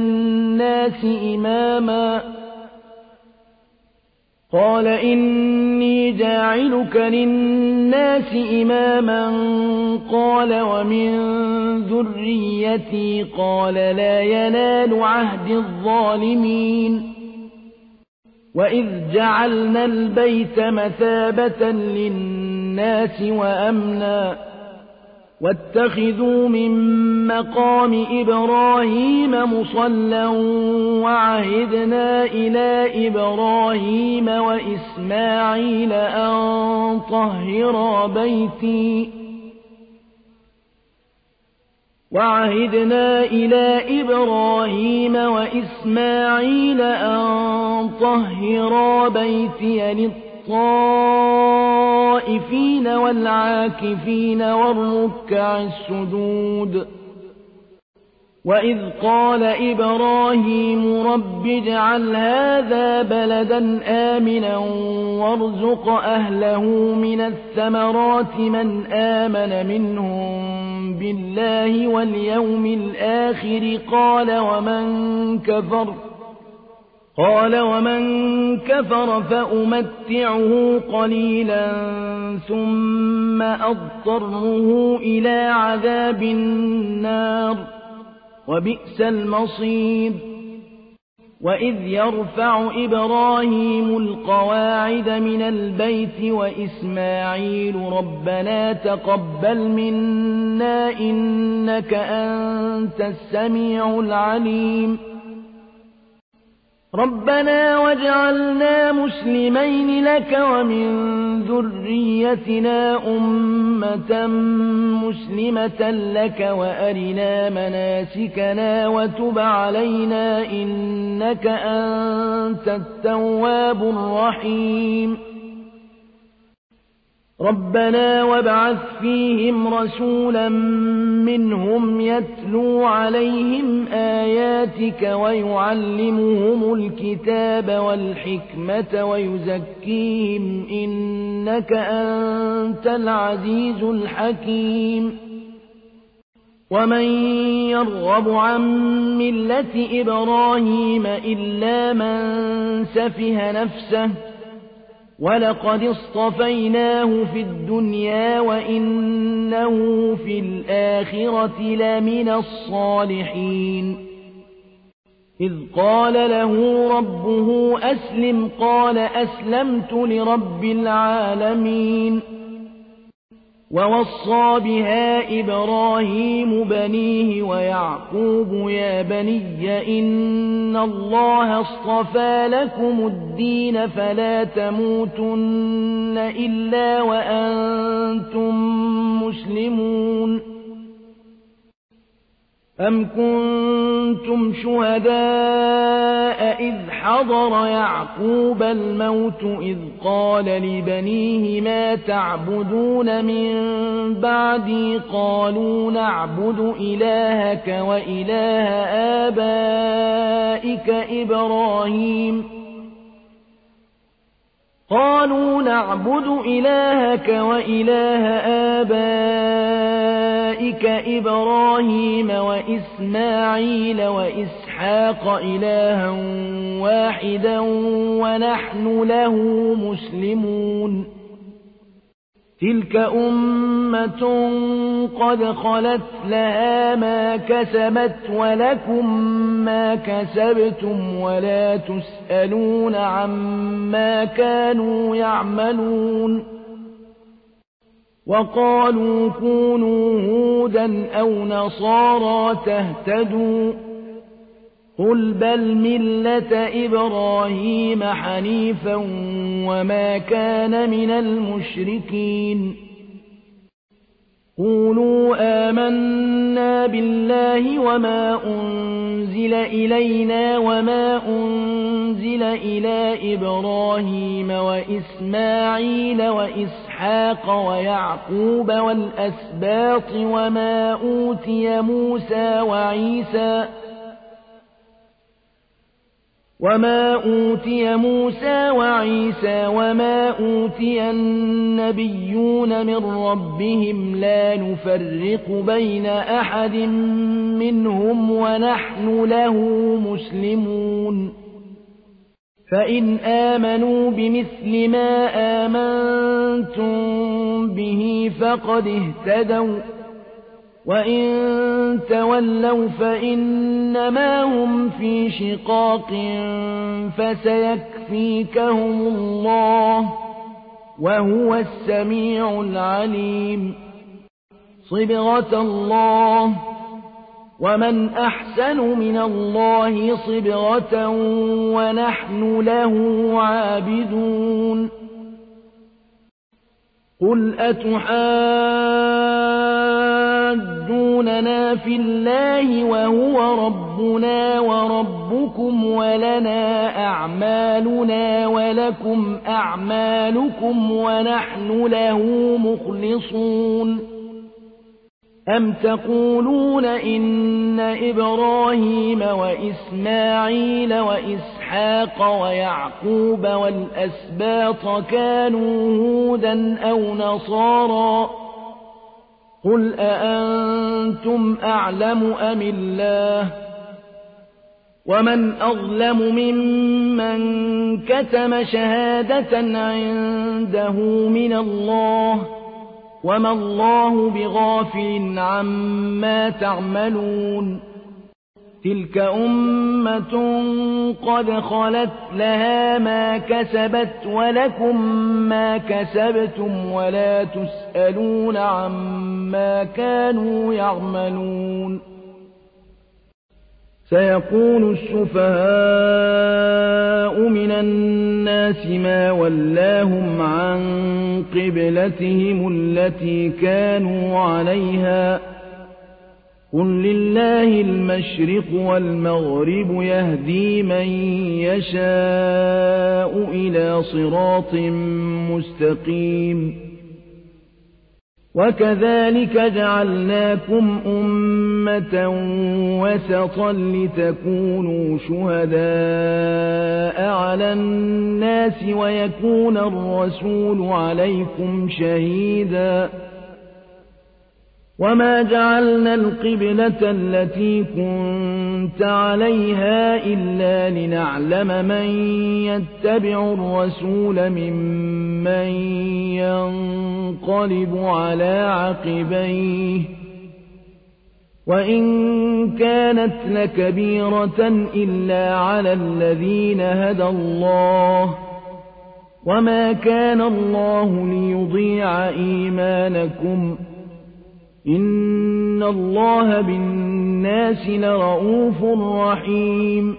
S1: للناس إماما قال ومن ذريتي قال لا ينال عهد الظالمين وإذ جعلنا البيت مثابة للناس وأمنا واتخذوا من مقام إبراهيم مصلى وعهدنا إلى إبراهيم وإسماعيل أن طهرا بيتي للطائفين والعاكفين والركع السجود وإذ قال إبراهيم رب اجعل هذا بلدا آمنا وارزق أهله من الثمرات من آمن منهم بالله واليوم الآخر قال ومن كفر فأمتعه قليلا ثم أضطره إلى عذاب النار وبئس المصير وإذ يرفع إبراهيم القواعد من البيت وإسماعيل ربنا تقبل منا إنك أنت السميع العليم ربنا واجعلنا مسلمين لك ومن ذريتنا أمة مسلمة لك وأرنا مناسكنا وتب علينا إنك أنت التواب الرحيم ربنا وابعث فيهم رسولا منهم يتلو عليهم آياتك ويعلمهم الكتاب والحكمة ويزكيهم إنك أنت العزيز الحكيم ومن يرغب عن ملة إبراهيم إلا من سفه نفسه ولقد اصطفيناه في الدنيا وإنه في الآخرة لمن الصالحين إذ قال له ربه أسلم قال أسلمت لرب العالمين ووصى بها إبراهيم بنيه ويعقوب يا بني إن الله اصطفى لكم الدين فلا تموتن إلا وأنتم مسلمون أم كنتم شهداء إذ حضر يعقوب الموت إذ قال لبنيه ما تعبدون من بعدي قالوا نعبد إلهك وإله آبائك إبراهيم وإسماعيل وإسحاق إلها واحدا ونحن له مسلمون تلك أمة قد خلت لها ما كسبت ولكم ما كسبتم ولا تسألون عما كانوا يعملون وقالوا كونوا هودا أو نصارى تهتدوا قل بل ملة إبراهيم حنيفا وما كان من المشركين قولوا آمنا بالله وما أنزل إلينا وما أنزل إلى إبراهيم وإسماعيل وإسحاق ويعقوب والأسباط وما أوتي موسى وعيسى وما أوتي النبيون من ربهم لا نفرق بين أحد منهم ونحن له مسلمون فإن آمنوا بمثل ما آمنتم به فقد اهتدوا وإن تولوا فإنما هم في شقاق فسيكفيكهم الله وهو السميع العليم صبغة الله ومن أحسن من الله صبغة ونحن له عابدون قل أتحاجوننا في الله وهو ربنا وربكم ولنا أعمالنا ولكم أعمالكم ونحن له مخلصون أم تقولون إن إبراهيم وإسماعيل وإسحاق ويعقوب والأسباط كانوا هودا أو نصارى قل أأنتم أعلم أم الله ومن أظلم ممن كتم شهادة عنده من الله وما الله بغافل عما تعملون تلك أمة قد خلت لها ما كسبت ولكم ما كسبتم ولا تسألون عما كانوا يعملون سيقول السفهاء من الناس ما ولاهم عن قبلتهم التي كانوا عليها قل لله المشرق والمغرب يهدي من يشاء إلى صراط مستقيم وكذلك جعلناكم أمة وسطا لتكونوا شهداء على الناس ويكون الرسول عليكم شهيدا وما جعلنا القبلة التي كنت عليها إلا لنعلم من يتبع الرسول ممن ينقلب على عقبيه وإن كانت لكبيرة إلا على الذين هدى الله وما كان الله ليضيع إيمانكم إن الله بالناس لرءوف رحيم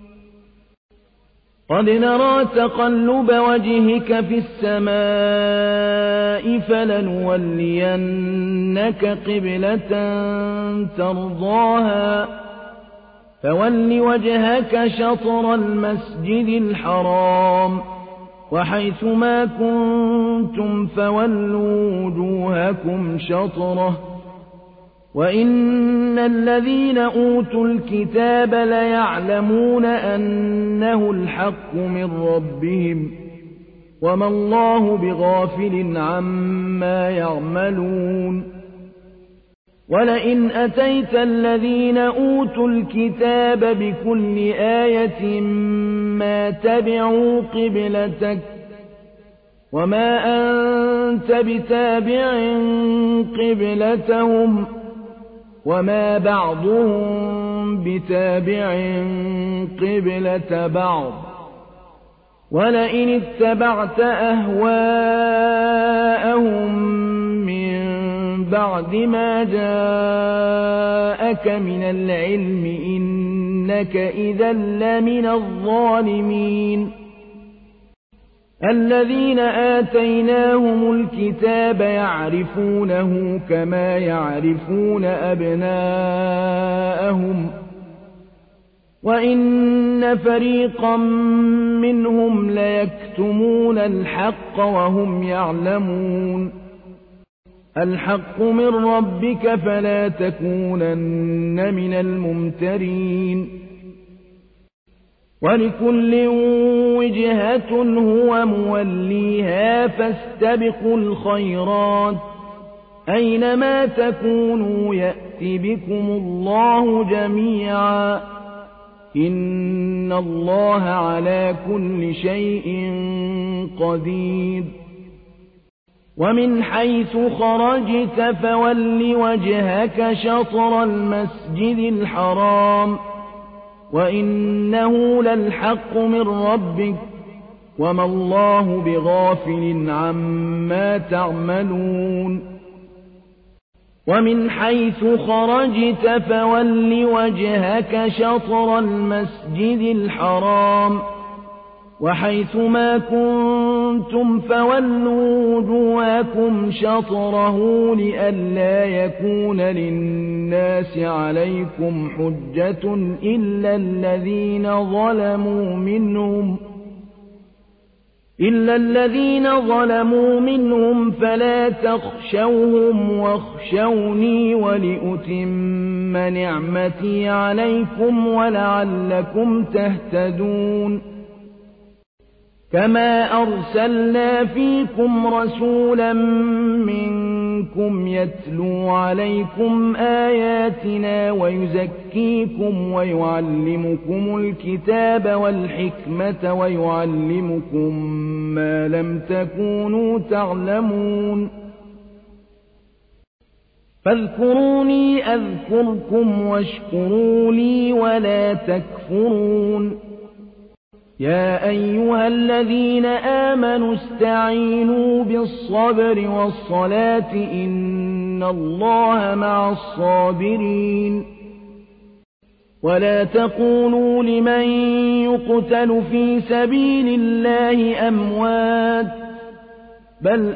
S1: قد نرى تقلب وجهك في السماء فلنولينك قبلة ترضاها فول وجهك شطر المسجد الحرام وحيث ما كنتم فولوا وجوهكم شطره وإن الذين أوتوا الكتاب ليعلمون أنه الحق من ربهم وما الله بغافل عما يعملون ولئن أتيت الذين أوتوا الكتاب بكل آية ما تبعوا قبلتك وما أنت بتابع قبلتهم وما بعضهم بتابع قبلة بعض ولئن اتبعت أهواءهم من بعد ما جاءك معك من العلم إنك إذا لمن الظالمين الذين آتيناهم الكتاب يعرفونه كما يعرفون أبناءهم وإن فريقا منهم ليكتمون الحق وهم يعلمون الحق من ربك فلا تكونن من الممترين ولكل وجهة هو موليها فاستبقوا الخيرات أينما تكونوا يأت بكم الله جميعا إن الله على كل شيء قدير ومن حيث خرجت فول وجهك شطر المسجد الحرام وإنه للحق من ربك وما الله بغافل عما تعملون ومن حيث خرجت فول وجهك شطر المسجد الحرام وحيث ما كنتم فولوا وجوهكم شطره لئلا يكون للناس عليكم حجة إلا الذين ظلموا منهم فلا تخشوهم واخشوني ولأتم نعمتي عليكم ولعلكم تهتدون كما أرسلنا فيكم رسولا منكم يتلو عليكم آياتنا ويزكيكم ويعلمكم الكتاب والحكمة ويعلمكم ما لم تكونوا تعلمون فاذكروني أذكركم واشكروا لي ولا تكفرون يا أيها الذين آمنوا استعينوا بالصبر والصلاة إن الله مع الصابرين ولا تقولوا لمن يقتل في سبيل الله أموات بل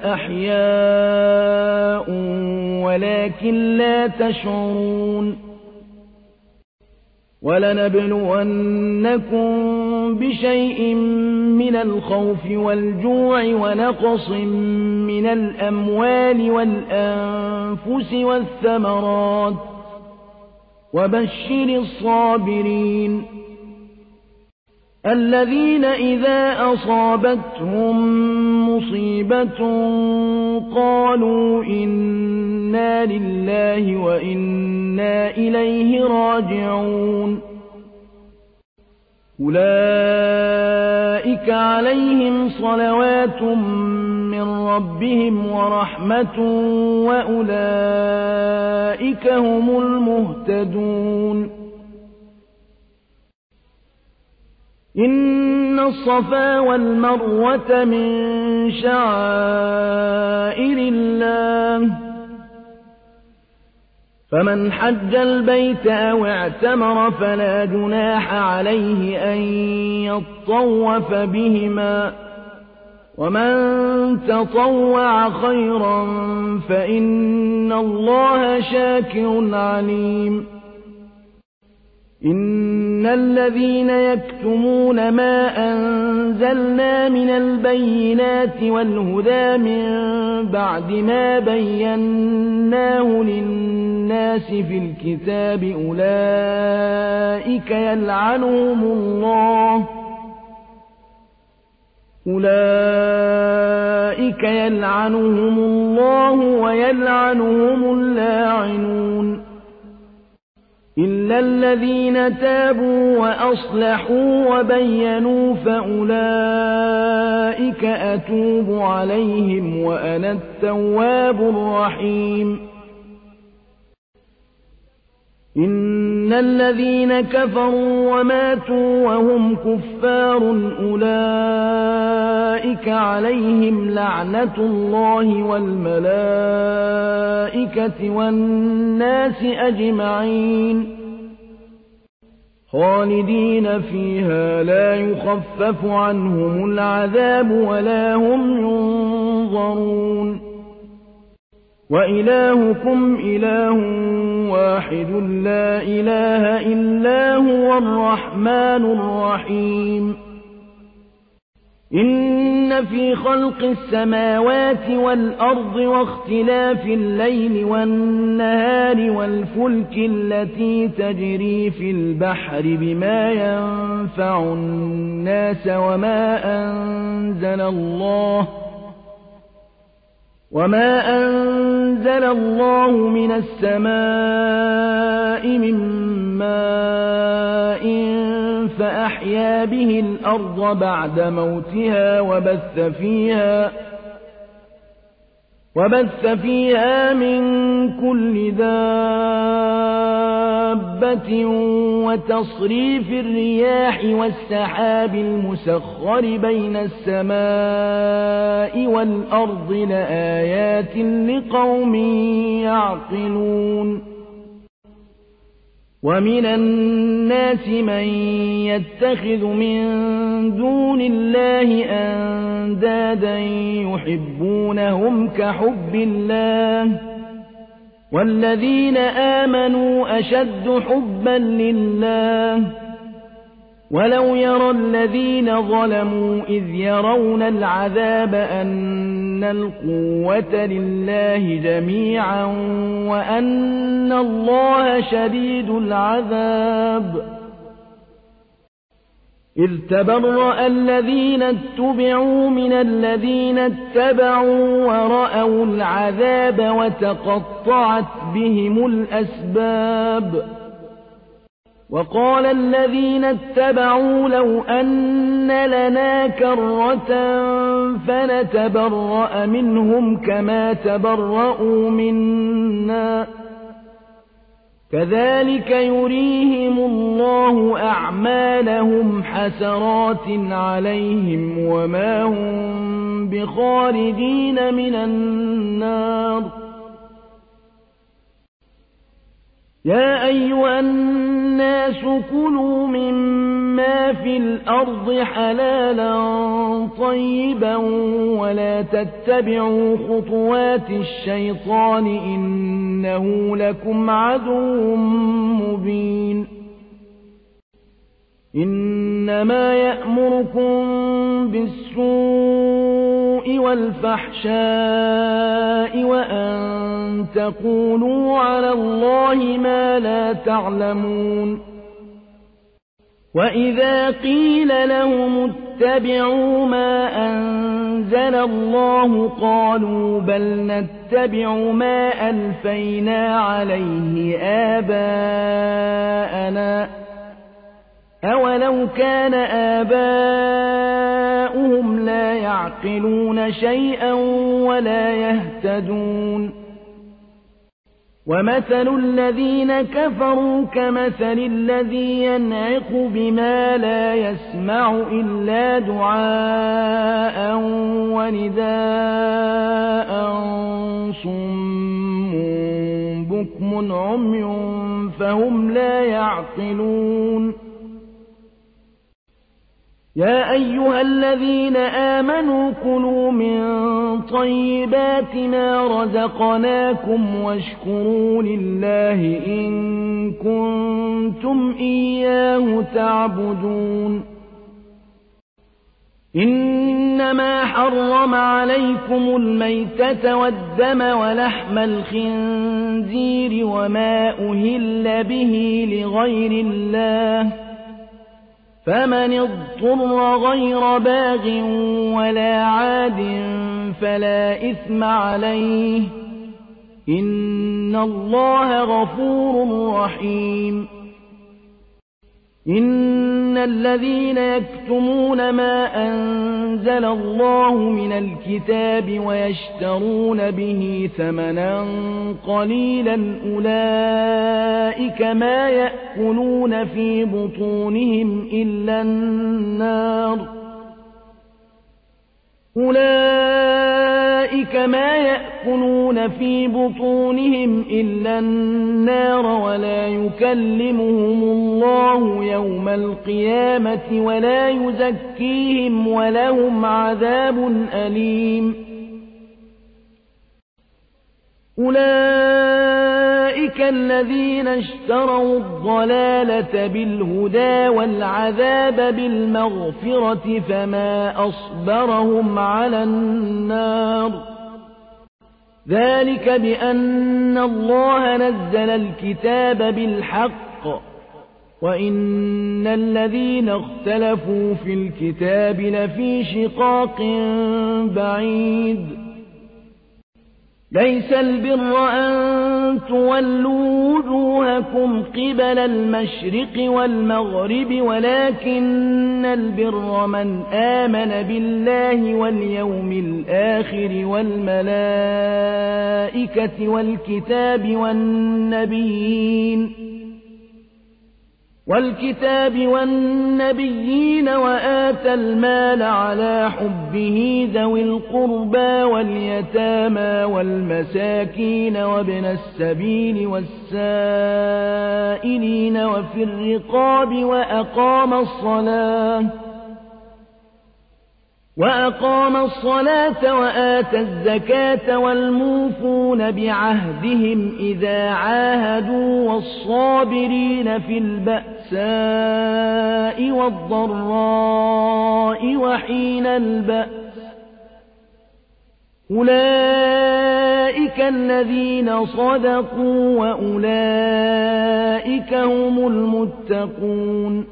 S1: أحياء ولكن لا تشعرون ولنبلونكم بشيء من الخوف والجوع ونقص من الأموال والأنفس والثمرات وبشر الصابرين الذين إذا أصابتهم مصيبة قالوا إنا لله وإنا إليه راجعون أولئك عليهم صلوات من ربهم ورحمة وأولئك هم المهتدون إن الصفا والمروة من شعائر الله فمن حج البيت أو اعتمر فلا جناح عليه أن يطوف بهما ومن تطوع خيرا فإن الله شاكر عليم إن الذين يكتمون ما أنزلنا من البينات والهدى من بعد ما بيناه للناس في الكتاب أولئك يلعنهم الله ويلعنهم اللاعنون إلا الذين تابوا وأصلحوا وبينوا فأولئك أتوب عليهم وأنا التواب الرحيم إن الذين كفروا وماتوا وهم كفار أولئك أولئك عليهم لعنة الله والملائكة والناس أجمعين خالدين فيها لا يخفف عنهم العذاب ولا هم ينظرون وإلهكم إله واحد لا إله إلا هو الرحمن الرحيم إن في خلق السماوات والأرض واختلاف الليل والنهار والفلك التي تجري في البحر بما ينفع الناس وما أنزل الله من السماء من ماء فأحيا به الأرض بعد موتها وبث فيها من كل دابة وتصريف الرياح والسحاب المسخر بين السماء والأرض لآيات لقوم يعقلون ومن الناس من يتخذ من دون الله أندادا يحبونهم كحب الله والذين آمنوا أشد حبا لله ولو يرى الذين ظلموا إذ يرون العذاب أن القوة لله جميعا وأن الله شديد العذاب إذ تبرأ الذين اتبعوا من الذين اتبعوا ورأوا العذاب وتقطعت بهم الأسباب وقال الذين اتبعوا لو أن لنا كرة فنتبرأ منهم كما تبرأوا منا كذلك يريهم الله أعمالهم حسرات عليهم وما هم بخارجين من النار يا أيها الناس كلوا مما في الأرض حلالا طيبا ولا تتبعوا خطوات الشيطان إنه لكم عدو مبين إنما يأمركم بالسوء والفحشاء وأن تقولوا على الله ما لا تعلمون وإذا قيل لهم اتبعوا ما أنزل الله قالوا بل نتبع ما ألفينا عليه آباءنا أولو كان آباؤهم لا يعقلون شيئا ولا يهتدون ومثل الذين كفروا كمثل الذي ينعق بما لا يسمع إلا دعاء ونداء صم بكم عمي فهم لا يعقلون يا أيها الذين آمنوا كلوا من طيبات ما رزقناكم واشكروا لله إن كنتم إياه تعبدون إنما حرم عليكم الميتة والدم ولحم الخنزير وما أهل به لغير الله فمن اضطر غير باغ ولا عاد فلا إثم عليه إن الله غفور رحيم إن الذين يكتمون ما أنزل الله من الكتاب ويشترون به ثمنا قليلا أولئك ما يأكلون في بطونهم إلا النار أولئك ما يأكلون في بطونهم إلا النار ولا يكلمهم الله يوم القيامة ولا يزكيهم ولهم عذاب أليم أولئك الذين اشتروا الضلالة بالهدى والعذاب بالمغفرة فما أصبرهم على النار ذلك بأن الله نزل الكتاب بالحق وإن الذين اختلفوا في الكتاب لفي شقاق بعيد ليس البر أن تولوا وجوهكم قبل المشرق والمغرب ولكن البر من آمن بالله واليوم الآخر والملائكة والنبيين وآتى المال على حبه ذوي القربى واليتامى والمساكين وابن السبيل والسائلين وفي الرقاب وأقام الصلاة وآتى الزكاة والموفون بعهدهم إذا عاهدوا والصابرين في البأساء والضراء وحين البأس أولئك الذين صدقوا وأولئك هم المتقون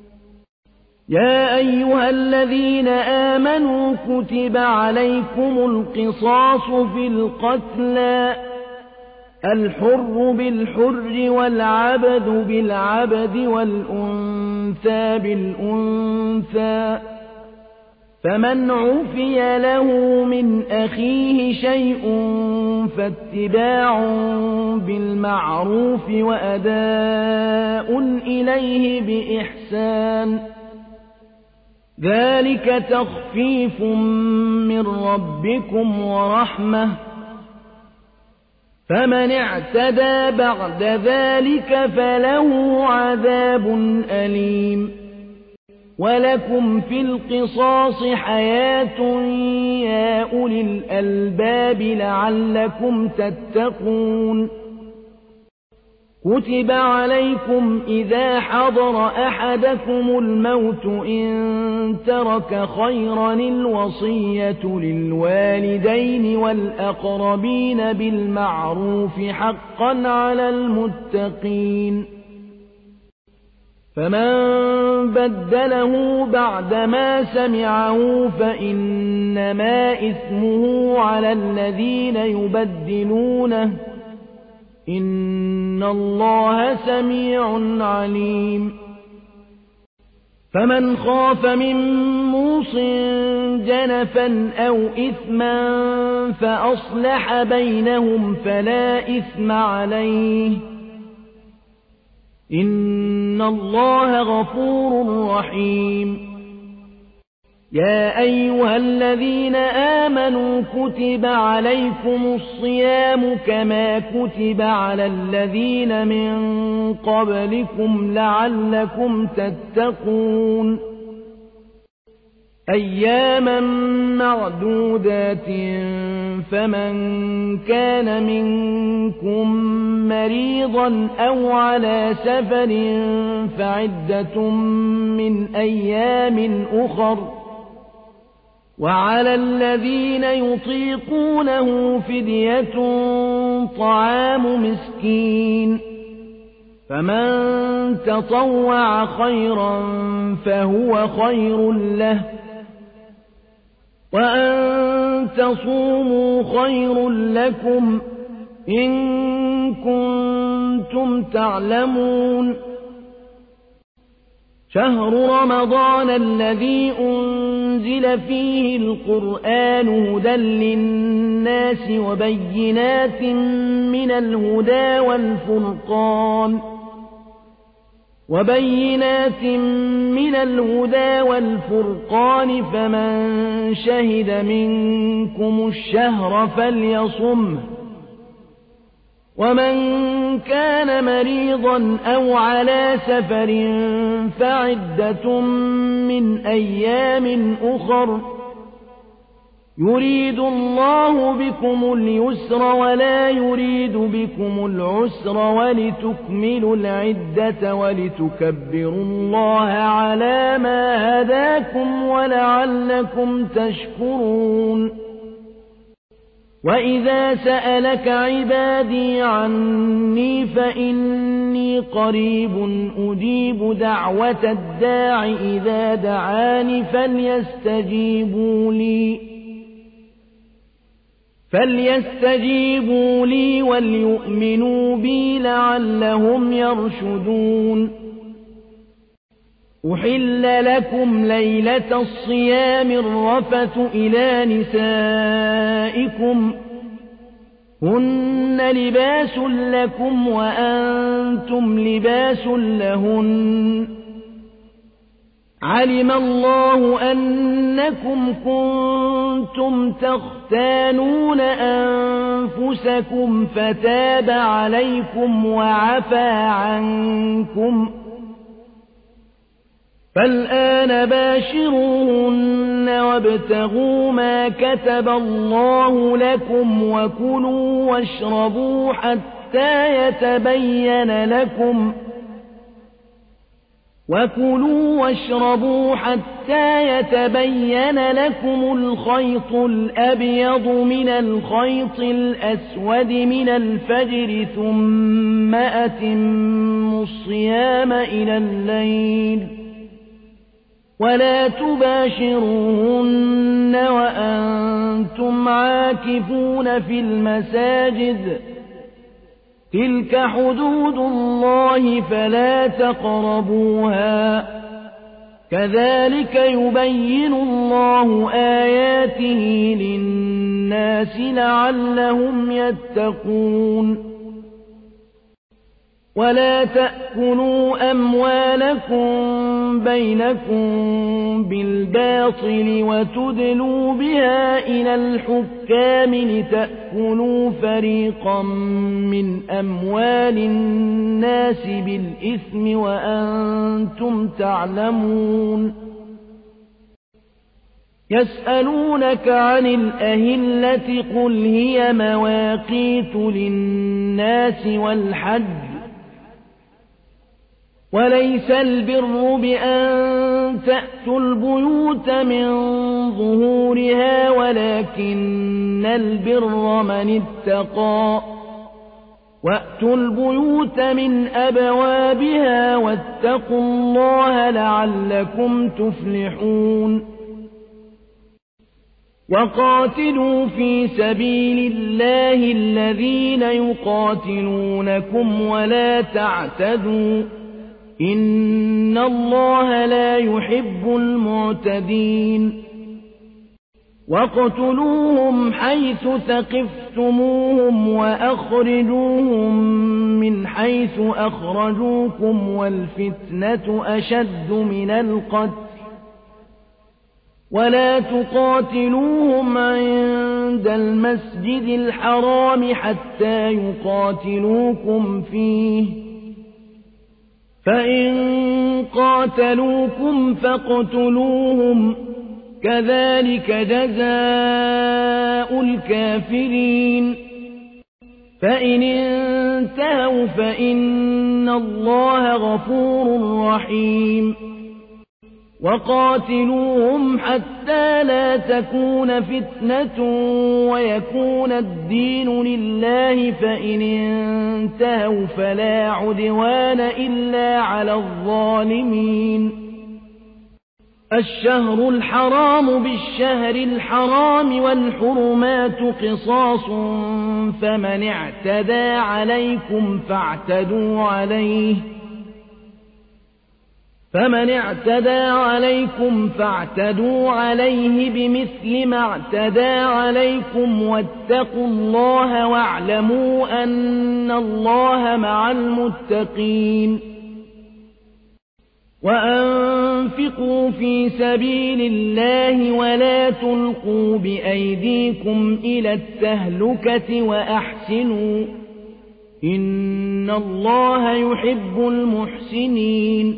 S1: يا أيها الذين آمنوا كتب عليكم القصاص في القتلى الحر بالحر والعبد بالعبد والأنثى بالأنثى فمن عفي له من أخيه شيء فاتباع بالمعروف وأداء إليه بإحسان ذلك تخفيف من ربكم ورحمة فمن اعتدى بعد ذلك فله عذاب أليم ولكم في القصاص حياة يا أولي الألباب لعلكم تتقون كتب عليكم إذا حضر أحدكم الموت إن ترك خيرا الوصية للوالدين والأقربين بالمعروف حقا على المتقين فمن بدله بعدما سمعه فإنما إثمه على الذين يبدلونه إن الله سميع عليم فمن خاف من موص جنفا أو إثما فأصلح بينهم فلا إثم عليه إن الله غفور رحيم يا أيها الذين آمنوا كتب عليكم الصيام كما كتب على الذين من قبلكم لعلكم تتقون أياما معدودات فمن كان منكم مريضا أو على سفر فعدة من أيام أخر وعلى الذين يطيقونه فدية طعام مسكين فمن تطوع خيرا فهو خير له وأن تصوموا خير لكم إن كنتم تعلمون شهر رمضان الذي أنزل فيه القرآن هدى للناس وبينات من الهدى والفرقان وبينات من الهدى والفرقان، فمن شهد منكم الشهر فليصمه، ومن كان مريضا أو على سفر فعدة من أيام أخر، يريد الله بكم اليسر ولا يريد بكم العسر، ولتكملوا العدة ولتكبروا الله على ما هداكم ولعلكم تشكرون. وإذا سألك عبادي عني فإني قريب أجيب دعوة الداع إذا دعاني فليستجيبوا لي وليؤمنوا بي لعلهم يرشدون. أحل لكم ليلة الصيام الرفث إلى نسائكم، هن لباس لكم وأنتم لباس لهن، علم الله أنكم كنتم تختانون أنفسكم فتاب عليكم وعفى عنكم، فالآن باشروهن وابتغوا ما كتب الله لكم، وكلوا واشربوا حتى يتبين لكم الخيط الأبيض من الخيط الأسود من الفجر، ثم أتموا الصيام إلى الليل، ولا تباشروهن وأنتم عاكفون في المساجد، تلك حدود الله فلا تقربوها، كذلك يبين الله آياته للناس لعلهم يتقون. ولا تأكلوا أموالكم بينكم بالباطل وتدلوا بها إلى الحكام لتأكلوا فريقا من أموال الناس بالإثم وأنتم تعلمون. يسألونك عن الأهلة قل هي مواقيت للناس والحج، وليس البر بأن تأتوا البيوت من ظهورها، ولكن البر من اتقى، وأتوا البيوت من أبوابها واتقوا الله لعلكم تفلحون. وقاتلوا في سبيل الله الذين يقاتلونكم ولا تعتدوا، إن الله لا يحب المعتدين. واقتلوهم حيث ثقفتموهم وأخرجوهم من حيث أخرجوكم، والفتنة أشد من القتل، ولا تقاتلوهم عند المسجد الحرام حتى يقاتلوكم فيه، فإن قاتلوكم فاقتلوهم، كذلك جزاء الكافرين. فإن انتهوا فإن الله غفور رحيم. وقاتلوهم حتى لا تكون فتنة ويكون الدين لله، فإن انتهوا فلا عدوان إلا على الظالمين. الشهر الحرام بالشهر الحرام والحرمات قصاص، فمن اعتدى عليكم فاعتدوا عليه بمثل ما اعتدى عليكم، واتقوا الله واعلموا أن الله مع المتقين. وأنفقوا في سبيل الله ولا تلقوا بأيديكم إلى التهلكة وأحسنوا إن الله يحب المحسنين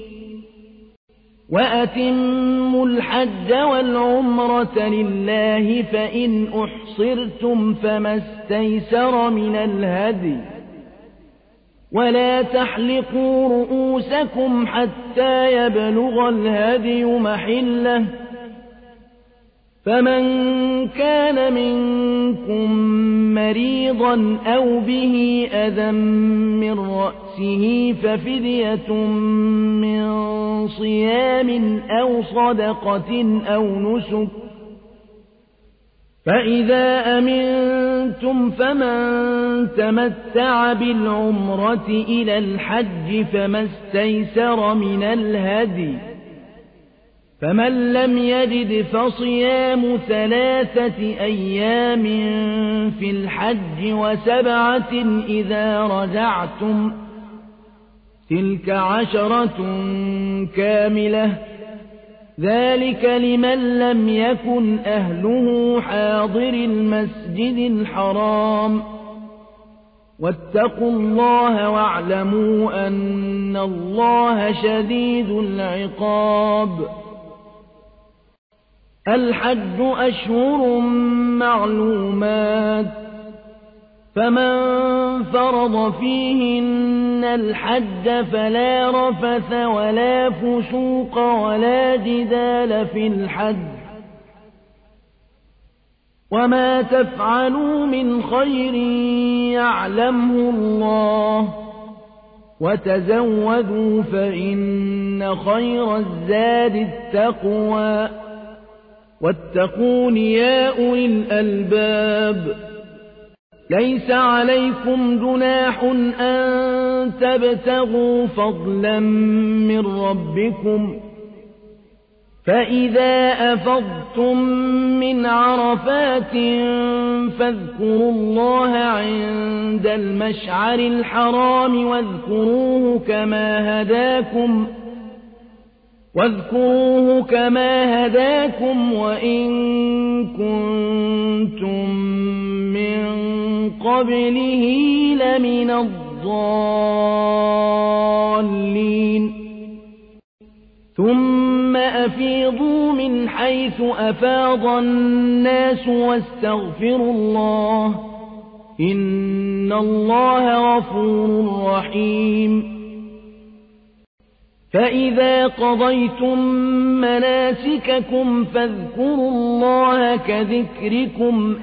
S1: وأتموا الحج والعمرة لله فإن أحصرتم فما استيسر من الهدي ولا تحلقوا رؤوسكم حتى يبلغ الهدي محله فمن كان منكم مريضا أو به أذى من رأسه ففدية من صيام أو صدقة أو نسك فإذا أمنتم فمن تمتع بالعمرة إلى الحج فما استيسر من الهدي فمن لم يجد فصيام 3 أيام في الحج و7 إذا رجعتم تلك 10 كاملة ذلك لمن لم يكن أهله حاضر المسجد الحرام واتقوا الله واعلموا أن الله شديد العقاب الحج أشهر معلومات فمن فرض فيهن الحج فلا رفث ولا فسوق ولا جدال في الحج وما تفعلوا من خير يعلمه الله وتزودوا فإن خير الزاد التقوى واتقون يا أولي الألباب ليس عليكم جناح أن تبتغوا فضلا من ربكم فإذا أفضتم من عرفات فاذكروا الله عند المشعر الحرام واذكروه كما هداكم وإن كنتم من قبله لمن الضالين ثم أفيضوا من حيث أفاض الناس واستغفروا الله إن الله غفور رحيم فإذا قضيتم مناسككم فاذكروا الله كذكركم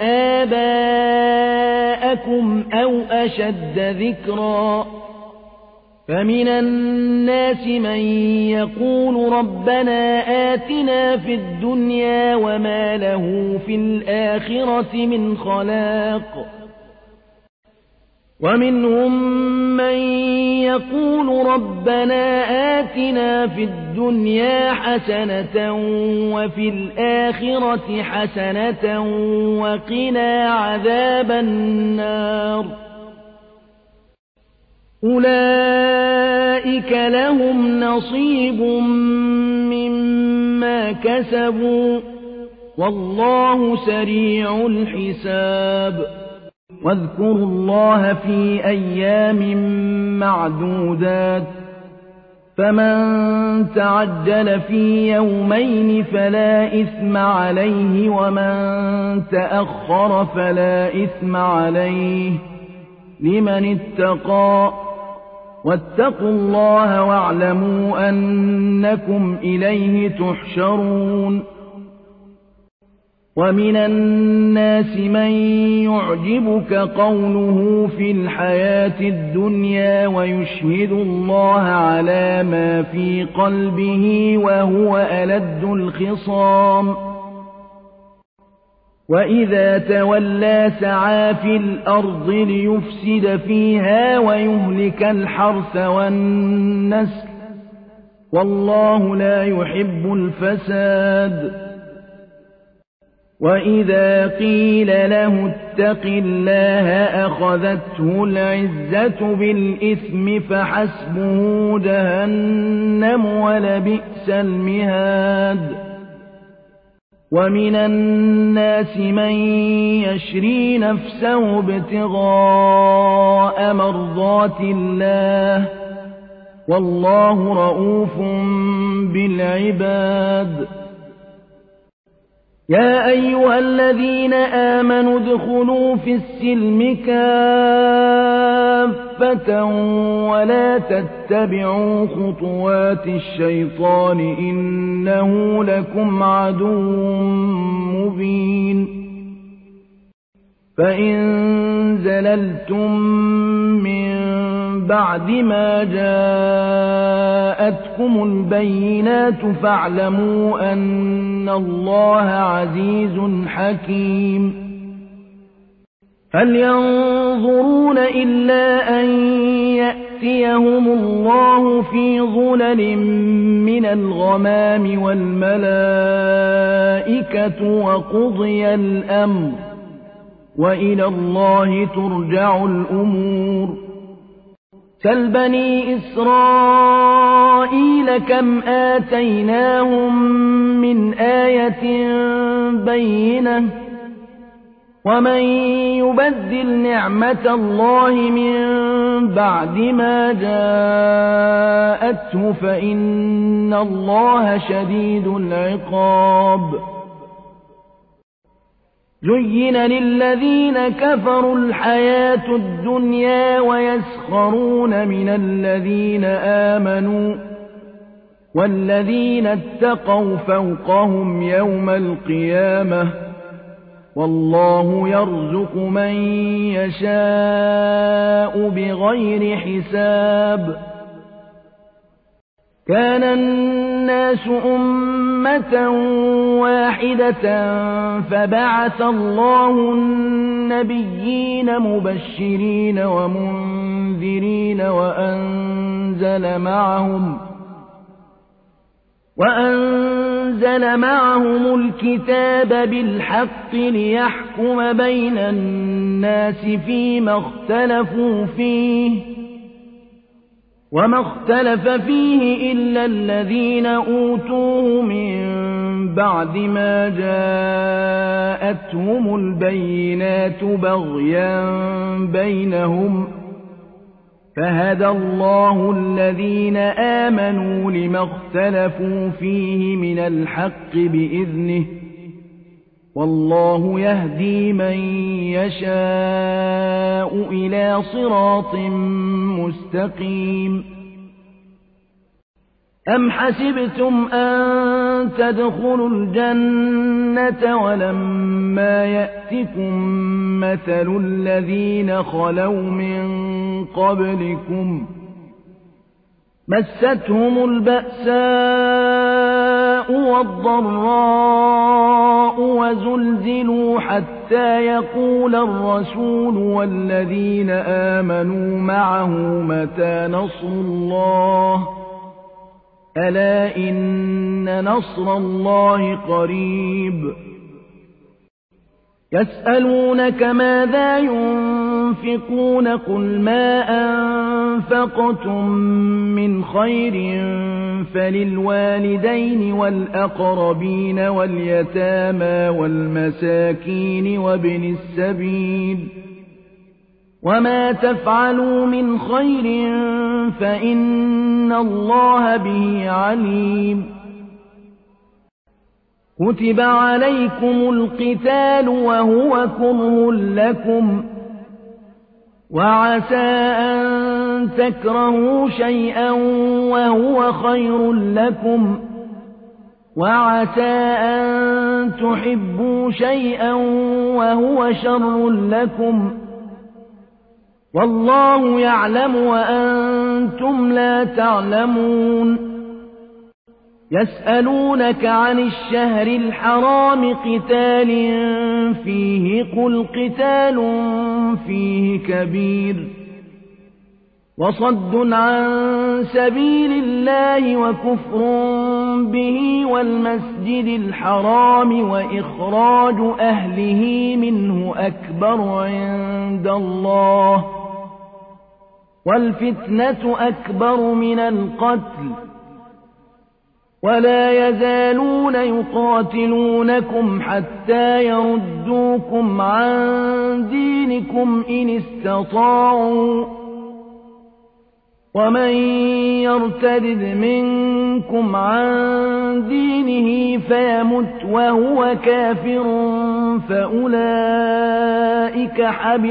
S1: آباءكم أو أشد ذكرا فمن الناس من يقول ربنا آتنا في الدنيا وما له في الآخرة من خلاق ومنهم من يقول ربنا آتنا في الدنيا حسنة وفي الآخرة حسنة وقنا عذاب النار أولئك لهم نصيب مما كسبوا والله سريع الحساب واذكروا الله في أيام معدودات فمن تعجل في يومين فلا إثم عليه ومن تأخر فلا إثم عليه لمن اتقى واتقوا الله واعلموا أنكم إليه تحشرون ومن الناس من يعجبك قوله في الحياة الدنيا ويشهد الله على ما في قلبه وهو ألد الخصام وإذا تولى سعى في الأرض ليفسد فيها ويهلك الحرث والنسل والله لا يحب الفساد وإذا قيل له اتق الله أخذته العزة بالإثم فحسبه جهنم ولبئس المهاد ومن الناس من يشري نفسه ابتغاء مرضات الله والله رءوف بالعباد يا أيها الذين آمنوا ادخلوا في السلم كافة ولا تتبعوا خطوات الشيطان إنه لكم عدو مبين فإن زللتم من بعد ما جاءتكم البينات فاعلموا أن الله عزيز حكيم هل ينظرون إلا أن يأتيهم الله في ظلل من الغمام والملائكة وقضي الأمر وإلى الله ترجع الأمور سل بني إسرائيل كم آتيناهم من آية بينة ومن يبدل نعمة الله من بعد ما جاءته فإن الله شديد العقاب زين للذين كفروا الحياة الدنيا ويسخرون من الذين آمنوا والذين اتقوا فوقهم يوم القيامة والله يرزق من يشاء بغير حساب كان الناس أمة واحدة فبعث الله النبيين مبشرين ومنذرين وأنزل معهم الكتاب بالحق ليحكم بين الناس فيما اختلفوا فيه وما اختلف فيه إلا الذين أوتوه من بعد ما جاءتهم البينات بغيا بينهم فهدى الله الذين آمنوا لما اختلفوا فيه من الحق بإذنه والله يهدي من يشاء إلى صراط مستقيم أم حسبتم أن تدخلوا الجنة ولما يأتكم مثل الذين خلوا من قبلكم مستهم البأساء والضراء وزلزلوا حتى يقول الرسول والذين آمنوا معه متى نصر الله ألا إن نصر الله قريب يسألونك ماذا ينفقون قل ما أنفقتم من خير فللوالدين والأقربين واليتامى والمساكين وابن السبيل وما تفعلوا من خير فإن الله به عليم كتب عليكم القتال وهو كره لكم وعسى أن تكرهوا شيئا وهو خير لكم وعسى أن تحبوا شيئا وهو شر لكم والله يعلم وأنتم لا تعلمون يسألونك عن الشهر الحرام قتال فيه قل قتال فيه كبير وصد عن سبيل الله وكفر به والمسجد الحرام وإخراج أهله منه أكبر عند الله والفتنة أكبر من القتل ولا يزالون يقاتلونكم حتى يردوكم عن دينكم إن استطاعوا ومن يرتد منكم عن دينه فيمت وهو كافر فأولئك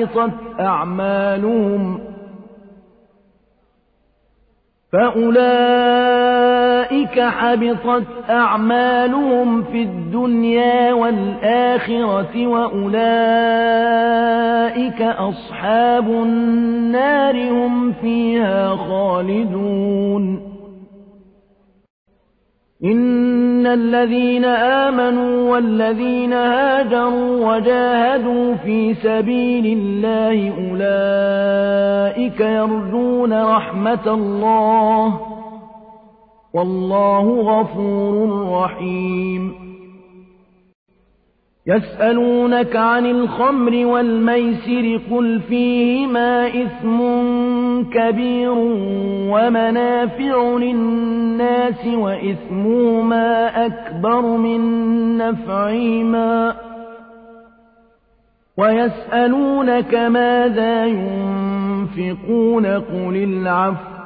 S1: حبطت أعمالهم في الدنيا والآخرة وأولئك أصحاب النار هم فيها خالدون إن الذين آمنوا والذين هاجروا وجاهدوا في سبيل الله أولئك يرجون رحمة الله والله غفور رحيم يسألونك عن الخمر والميسر قل فيهما إثم كبير ومنافع للناس وإثمهما أكبر من نفعهما ويسألونك ماذا ينفقون قل العفو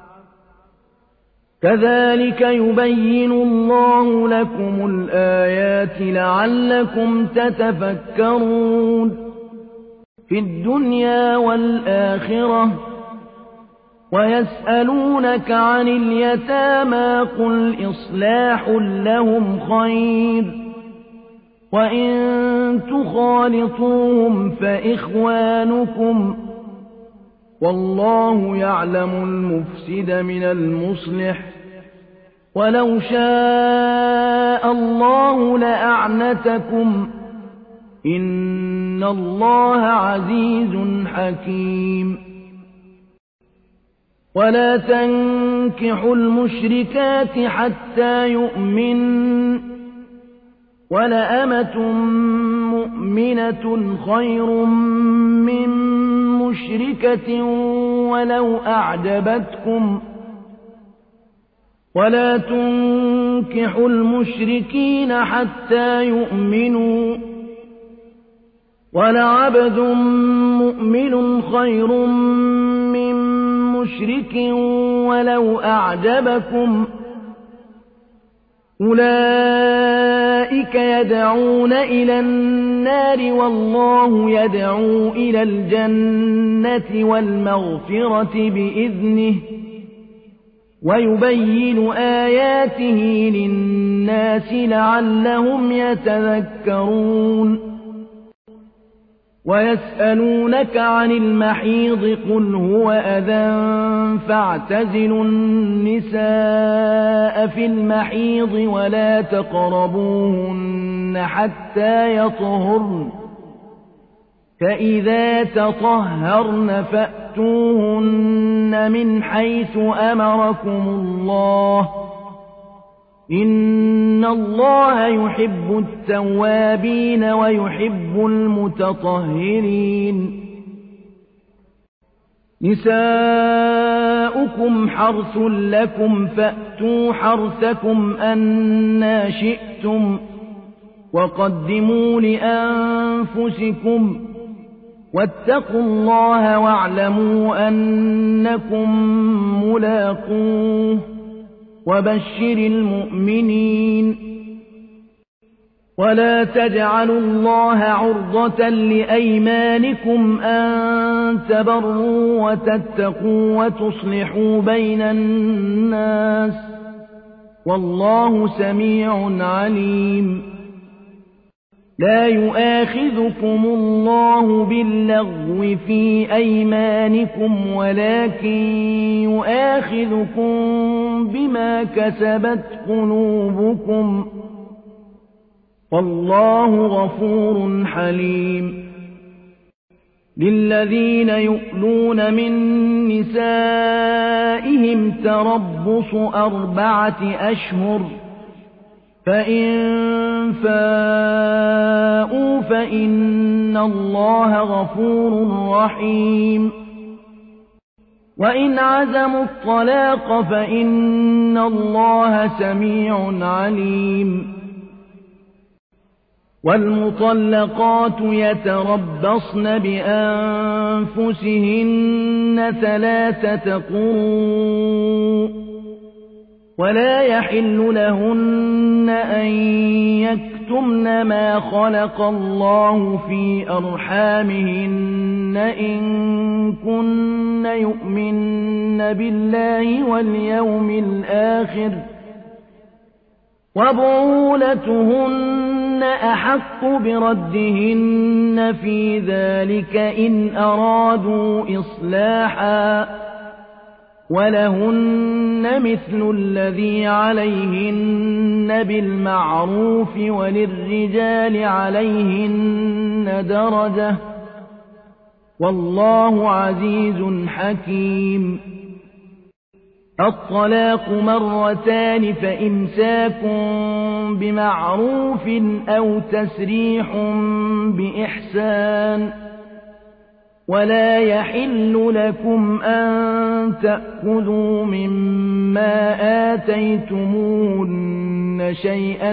S1: كذلك يبين الله لكم الآيات لعلكم تتفكرون في الدنيا والآخرة ويسألونك عن اليتامى قل إصلاح لهم خير وإن تخالطوهم فإخوانكم والله يعلم المفسد من المصلح ولو شاء الله لأعنتكم إن الله عزيز حكيم ولا تنكحوا المشركات حتى يؤمنن ولأمة مؤمنة خير من مشركة ولو أعجبتكم ولا تنكحوا المشركين حتى يؤمنوا ولعبد مؤمن خير من مشرك ولو أعجبكم أولئك يدعون إلى النار والله يدعو إلى الجنة والمغفرة بإذنه ويبين آياته للناس لعلهم يتذكرون ويسألونك عن المحيض قل هو أذى فاعتزلوا النساء في المحيض ولا تقربوهن حتى يطهرن فإذا تطهرن فأتوهن من حيث أمركم الله إن الله يحب التوابين ويحب المتطهرين نساؤكم حرث لكم فأتوا حرثكم أنى شئتم وقدموا لأنفسكم واتقوا الله واعلموا أنكم ملاقوه وبشر المؤمنين ولا تجعلوا الله عرضة لأيمانكم أن تبروا وتتقوا وتصلحوا بين الناس والله سميع عليم لا يؤاخذكم الله باللغو في أيمانكم ولكن يؤاخذكم بما كسبت قلوبكم والله غفور حليم للذين يؤلون من نسائهم تربص 4 أشهر فإن فاءوا فإن الله غفور رحيم وإن عزموا الطلاق فإن الله سميع عليم والمطلقات يتربصن بأنفسهن 3 قروء ولا يحل لهن أن يكتمن ما خلق الله في أرحامهن إن كن يؤمن بالله واليوم الآخر وبعولتهن أحق بردهن في ذلك إن أرادوا إصلاحا ولهن مثل الذي عليهن بالمعروف وللرجال عليهن درجة والله عزيز حكيم الطلاق 2 فإمساك بمعروف أو تسريح بإحسان ولا يحل لكم أن تأخذوا مما آتيتموهن شيئا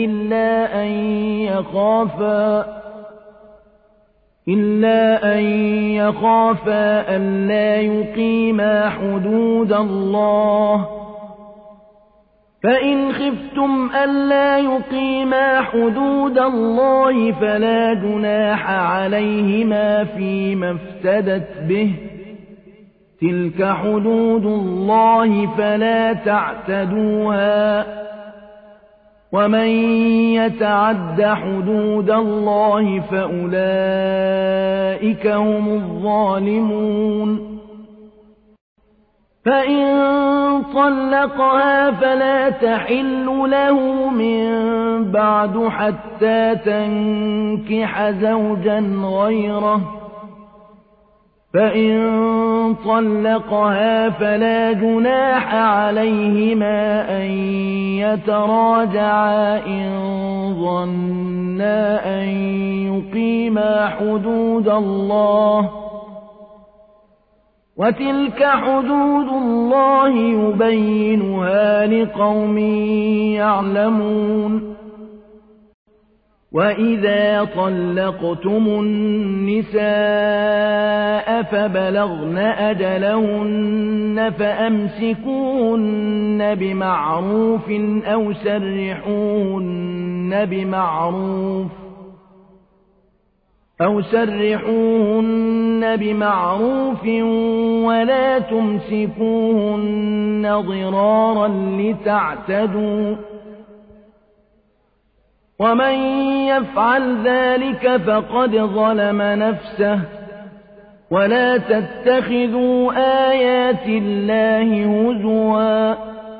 S1: إلا أن يخافا ألا يقيما حدود الله فإن خفتم ألا يقيما حدود الله فلا جناح عليهما فيما افتدت به تلك حدود الله فلا تعتدوها ومن يتعد حدود الله فأولئك هم الظالمون فإن طلقها فلا تحل له من بعد حتى تنكح زوجا غيره فإن طلقها فلا جناح عليهما أن يتراجعا إن ظنا أن يقيما حدود الله وتلك حدود الله يبينها لقوم يعلمون وإذا طلقتم النساء فبلغن أجلهن فأمسكوهن بمعروف أو سرحوهن بمعروف ولا تمسكوهن ضرارا لتعتدوا ومن يفعل ذلك فقد ظلم نفسه ولا تتخذوا آيات الله هزوا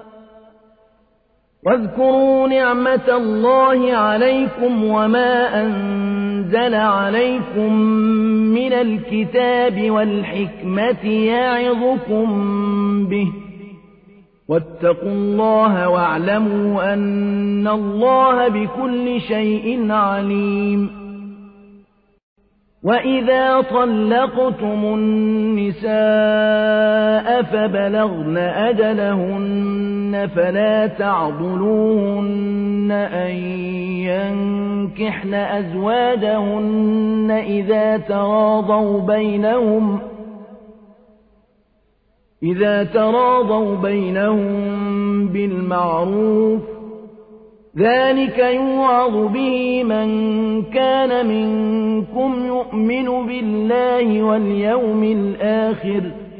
S1: واذكروا نعمة الله عليكم وما أنزل عليكم من الكتاب والحكمة يعظكم به واتقوا الله واعلموا أن الله بكل شيء عليم وإذا طلقتم النساء فبلغن أجلهن فلا تعضلوهن أن ينكحن أزواجهن إذا تراضوا بينهم بالمعروف ذلك يوعظ به من كان منكم يؤمن بالله واليوم الآخر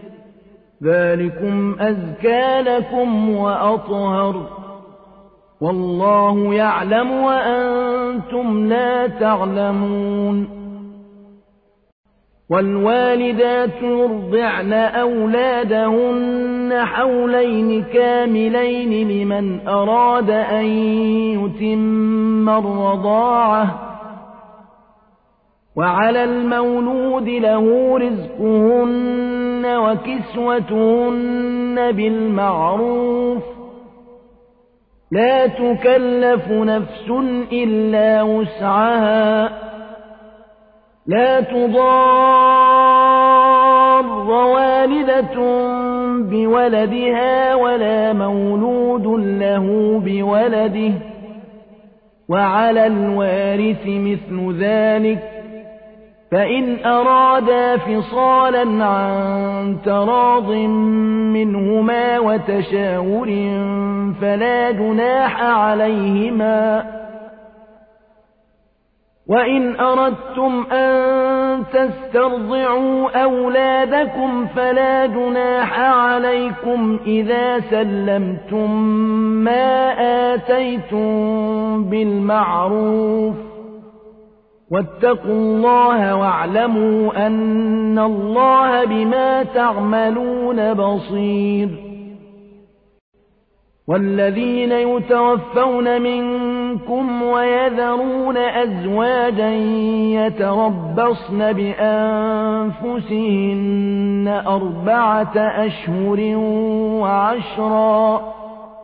S1: ذلكم أزكى لكم وأطهر والله يعلم وأنتم لا تعلمون والوالدات يرضعن أولادهن حولين كاملين لمن أراد أن يتم الرضاعة وعلى المولود له رزقهن وكسوتهن بالمعروف لا تكلف نفس إلا وسعها لا تضار والدة بولدها ولا مولود له بولده وعلى الوارث مثل ذلك فإن أرادا فصالا عن تراض منهما وتشاور فلا جناح عليهما وإن أردتم أن تسترضعوا أولادكم فلا جناح عليكم إذا سلمتم ما آتيتم بالمعروف واتقوا الله واعلموا أن الله بما تعملون بصير والذين يتوفون منكم ويذرون أزواجا يتربصن بأنفسهن 4 أشهر وعشرا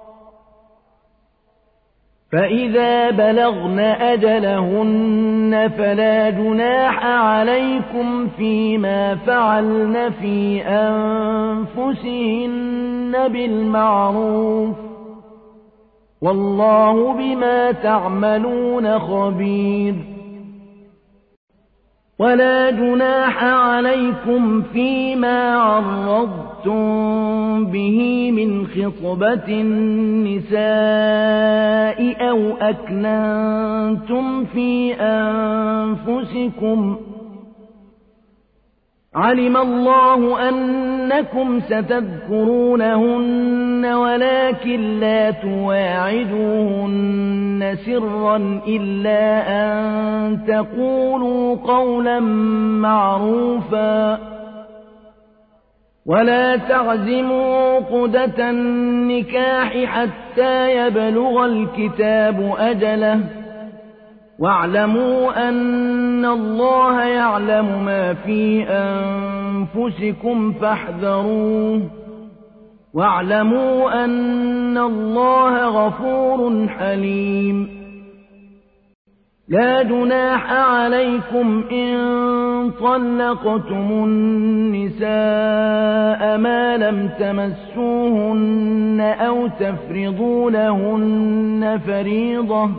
S1: فإذا بلغن أجلهن فلا جناح عليكم فيما فعلن في أنفسهن بالمعروف والله بما تعملون خبير ولا جناح عليكم فيما عرضتم به من خطبة النساء أو أكننتم في أنفسكم علم الله أنكم ستذكرونهن ولكن لا تواعدوهن سرا إلا أن تقولوا قولا معروفا ولا تعزموا عقدة النكاح حتى يبلغ الكتاب أجله واعلموا أن الله يعلم ما في أنفسكم فاحذروه واعلموا أن الله غفور حليم لا جناح عليكم إن طلقتم النساء ما لم تمسوهن أو تفرضوا لهن فريضة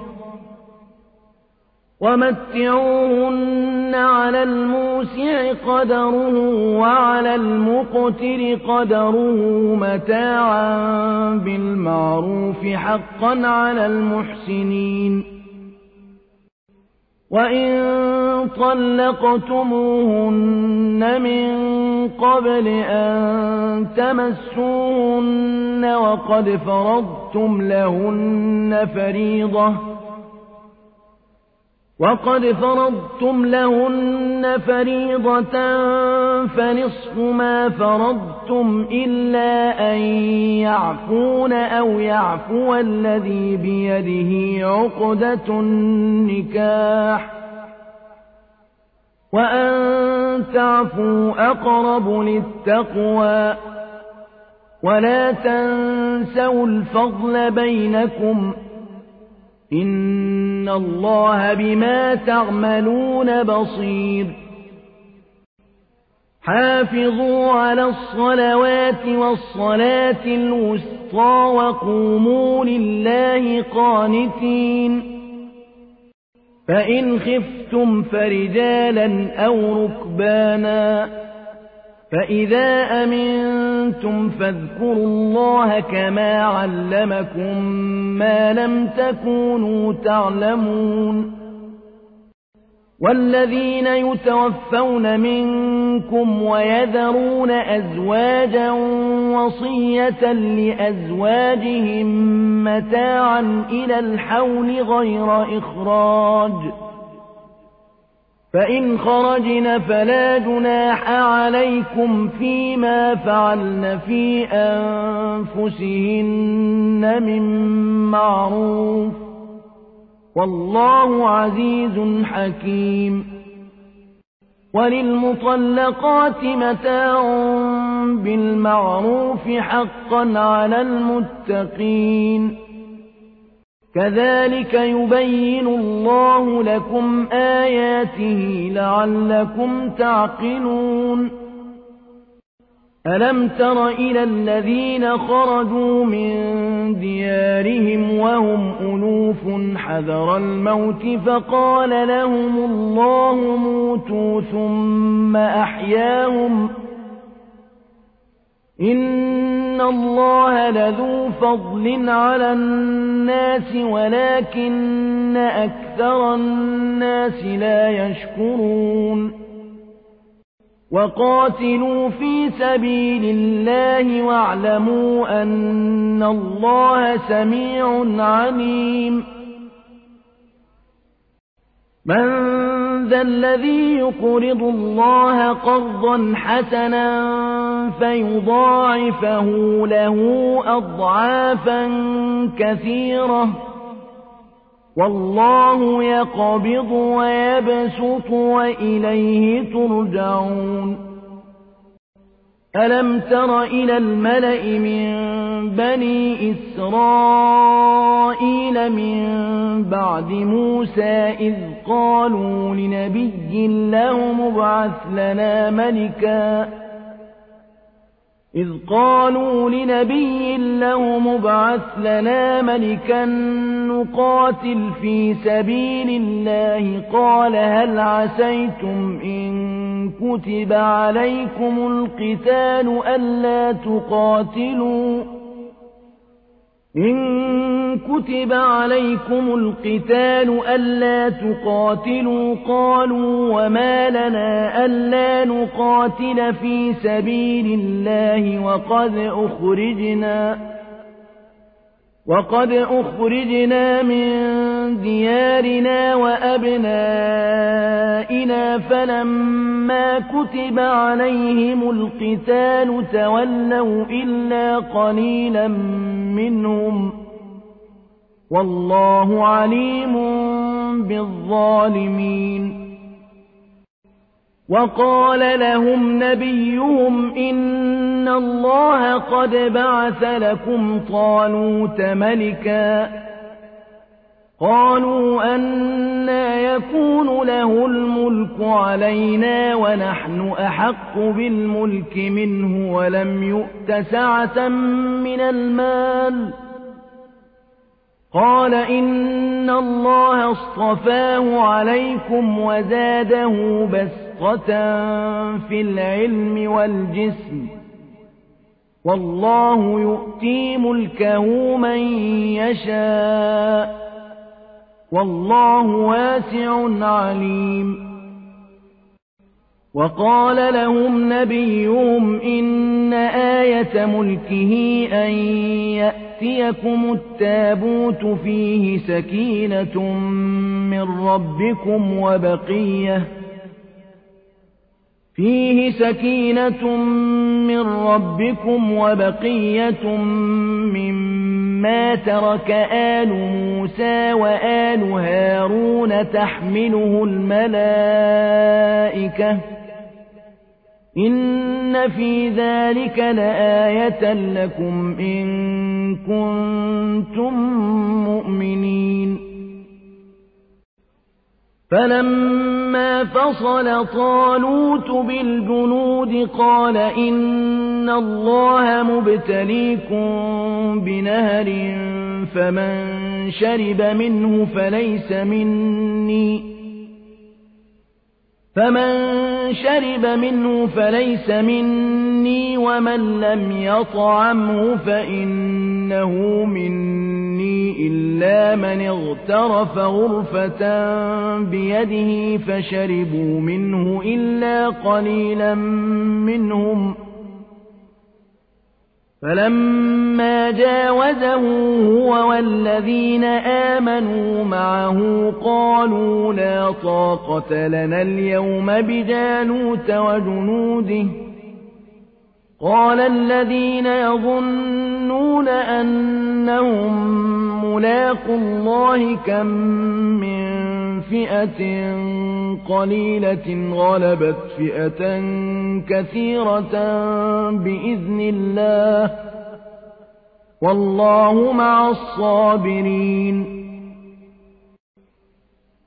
S1: ومتعوهن على الموسع قدره وعلى المقتر قدره متاعا بالمعروف حقا على المحسنين وإن طلقتموهن من قبل أن تمسوهن وقد فرضتم لهن فريضة فنصف ما فرضتم إلا أن يعفون أو يعفو الذي بيده عقدة النكاح وأن تعفوا أقرب للتقوى ولا تنسوا الفضل بينكم إن الله بما تعملون بصير حافظوا على الصلوات والصلاة الوسطى وقوموا لله قانتين فإن خفتم فرجالا أو ركبانا فإذا أمنتم فاذكروا الله كما علمكم ما لم تكونوا تعلمون والذين يتوفون منكم ويذرون أزواجا وصية لأزواجهم متاعا إلى الحول غير إخراج فإن خرجن فلا جناح عليكم فيما فعلن في أنفسهن من معروف والله عزيز حكيم وللمطلقات متاع بالمعروف حقا على المتقين كذلك يبين الله لكم آياته لعلكم تعقلون ألم تر إلى الذين خرجوا من ديارهم وهم ألوف حذر الموت فقال لهم الله موتوا ثم أحياهم إن الله لذو فضل على الناس ولكن أكثر الناس لا يشكرون وقاتلوا في سبيل الله واعلموا أن الله سميع عليم من ذا الذي يقرض الله قرضا حسنا فيضاعفه له أضعافا كثيرة والله يقبض ويبسط وإليه ترجعون ألم تر إلى الملأ من بني إسرائيل من بعد موسى إذ قالوا لنبي له مبعث لنا ملكا نقاتل في سبيل الله قال هل عسيتم إن كتب عليكم القتال ألا تقاتلوا قالوا وما لنا ألا نقاتل في سبيل الله وقد أخرجنا من ديارنا وأبنائنا فلما كتب عليهم القتال تولوا إلا قليلا منهم والله عليم بالظالمين وقال لهم نبيهم إن الله قد بعث لكم طالوت ملكا قالوا أنى يكون له الملك علينا ونحن أحق بالملك منه ولم يؤت سعة من المال قال إن الله اصطفاه عليكم وزاده بسطة في العلم والجسم والله يؤتي ملكه من يشاء والله واسع عليم وقال لهم نبيهم إن آية ملكه أن يأتيكم التابوت فيه سكينة من ربكم وبقية مما ترك آل موسى وآل هارون تحمله الملائكة إن في ذلك لآية لكم إن كنتم مؤمنين فلما فصل طالوت بالجنود قال إن الله مبتليكم بنهر فمن شرب منه فليس مني ومن لم يطعمه فإنه مني إلا من اغترف غرفة بيده فشربوا منه إلا قليلا منهم فلما جاوزه هو والذين آمنوا معه قالوا لا طاقة لنا اليوم بجالوت وجنوده قال الذين يظنون أنهم ملاقو الله كم من فئة قليلة غلبت فئة كثيرة بإذن الله والله مع الصابرين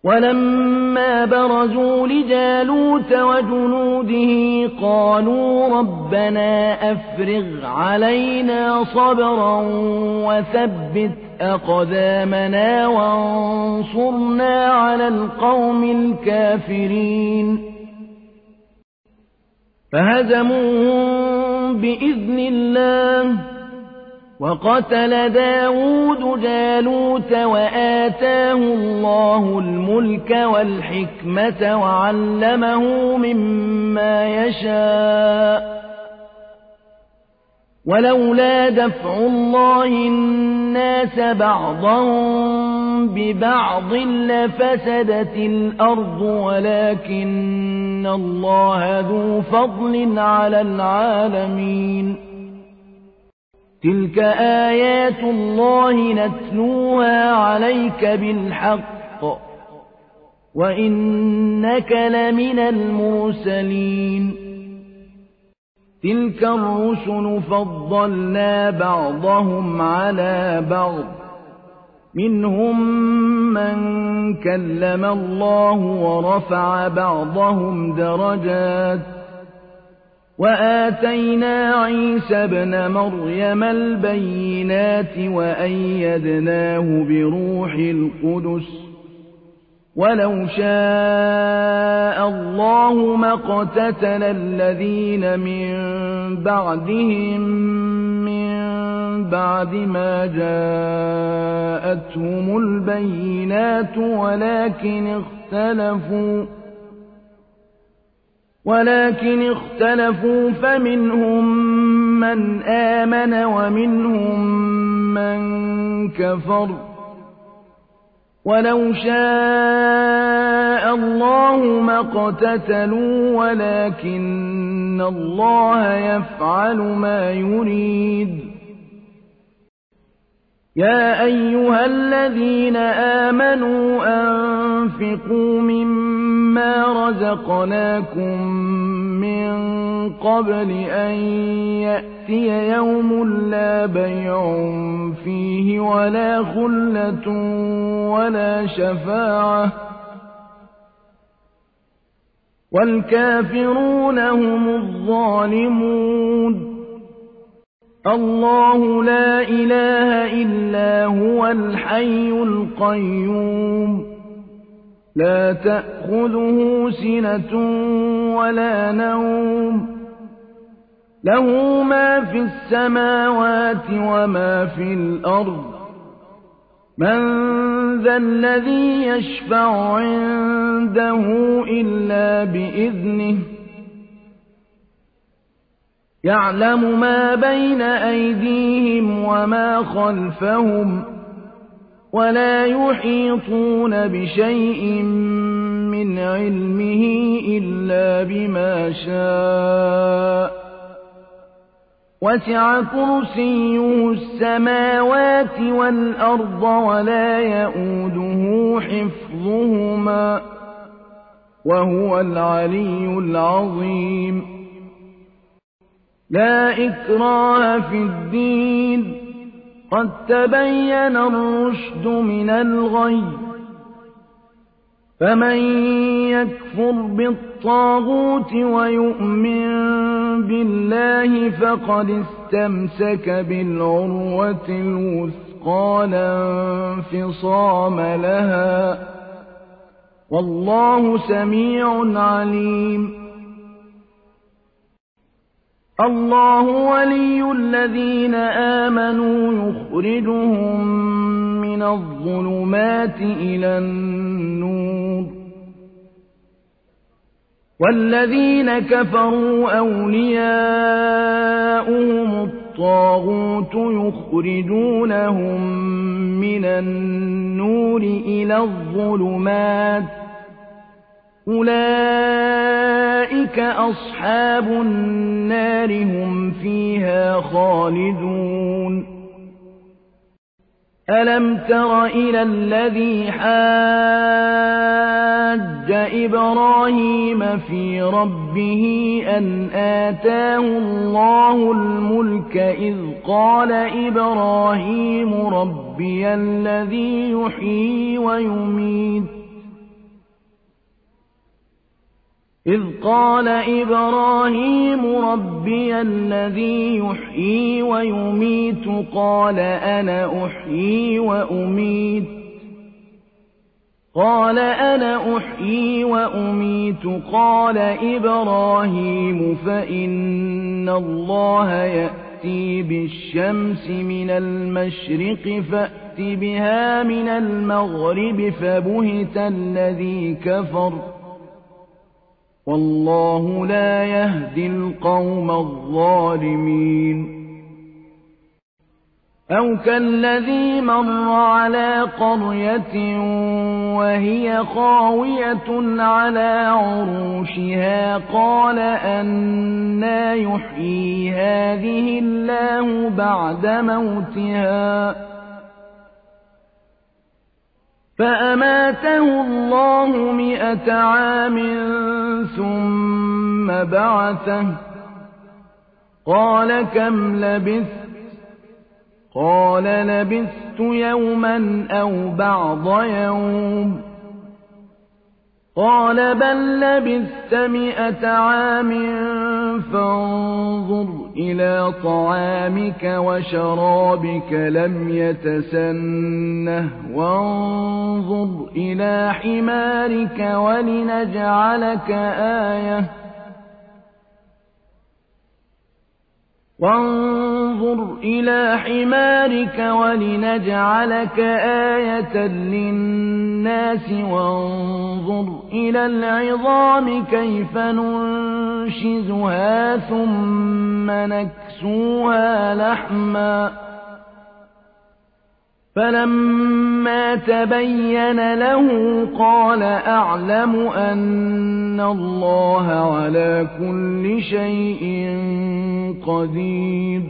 S1: ولما برزوا لجالوت وجنوده قالوا ربنا أفرغ علينا صبرا وثبت أقدامنا وانصرنا على القوم الكافرين فهزموهم بإذن الله وقتل داود جالوت وآتاه الله الملك والحكمة وعلمه مما يشاء ولولا دفع الله الناس بعضهم ببعض لفسدت الأرض ولكن الله ذو فضل على العالمين تلك آيات الله نتلوها عليك بالحق وإنك لمن المرسلين تلك الرسل فضلنا بعضهم على بعض منهم من كلم الله ورفع بعضهم درجات وآتينا عيسى ابن مريم البينات وأيدناه بروح القدس ولو شاء الله ما اقتتل الذين من بعدهم من بعد ما جاءتهم البينات ولكن اختلفوا فمنهم من آمن ومنهم من كفر ولو شاء الله ما اقتتلوا ولكن الله يفعل ما يريد يا أيها الذين آمنوا أنفقوا مما رزقناكم من قبل أن يأتي يوم لا بيع فيه ولا خلة ولا شفاعة والكافرون هم الظالمون الله لا إله إلا هو الحي القيوم لا تأخذه سنة ولا نوم له ما في السماوات وما في الأرض من ذا الذي يشفع عنده إلا بإذنه يعلم ما بين أيديهم وما خلفهم ولا يحيطون بشيء من علمه إلا بما شاء وسع كرسيه السماوات والأرض ولا يئوده حفظهما وهو العلي العظيم لا إكراه في الدين قد تبين الرشد من الغي فمن يكفر بالطاغوت ويؤمن بالله فقد استمسك بالعروة الوثقى لا انفصام لها والله سميع عليم الله ولي الذين آمنوا يخرجهم من الظلمات إلى النور والذين كفروا أولياؤهم الطاغوت يخرجونهم من النور إلى الظلمات أولئك أصحاب النار هم فيها خالدون ألم تر إلى الذي حاج إبراهيم في ربه أن آتاه الله الملك إذ قال إبراهيم ربي الذي يحيي ويميت إذ قال إبراهيم ربي الذي يحيي ويميت قال أنا أحيي وأميت قال إبراهيم فإن الله يأتي بالشمس من المشرق فأت بها من المغرب فبهت الذي كفر والله لا يهدي القوم الظالمين أو كالذي مر على قرية وهي خاوية على عروشها قال أنى يحيي هذه الله بعد موتها فأماته الله 100 عام ثم بعثه قال كم لبثت قال لبثت يوما أو بعض يوم قال بل لبثت 100 عام فانظر إلى طعامك وشرابك لم يتسنه وانظر إلى حمارك ولنجعلك آية للناس وانظر إلى العظام كيف ننشزها ثم نكسوها لحما فلما تبين له قال أعلم أن الله على كل شيء قدير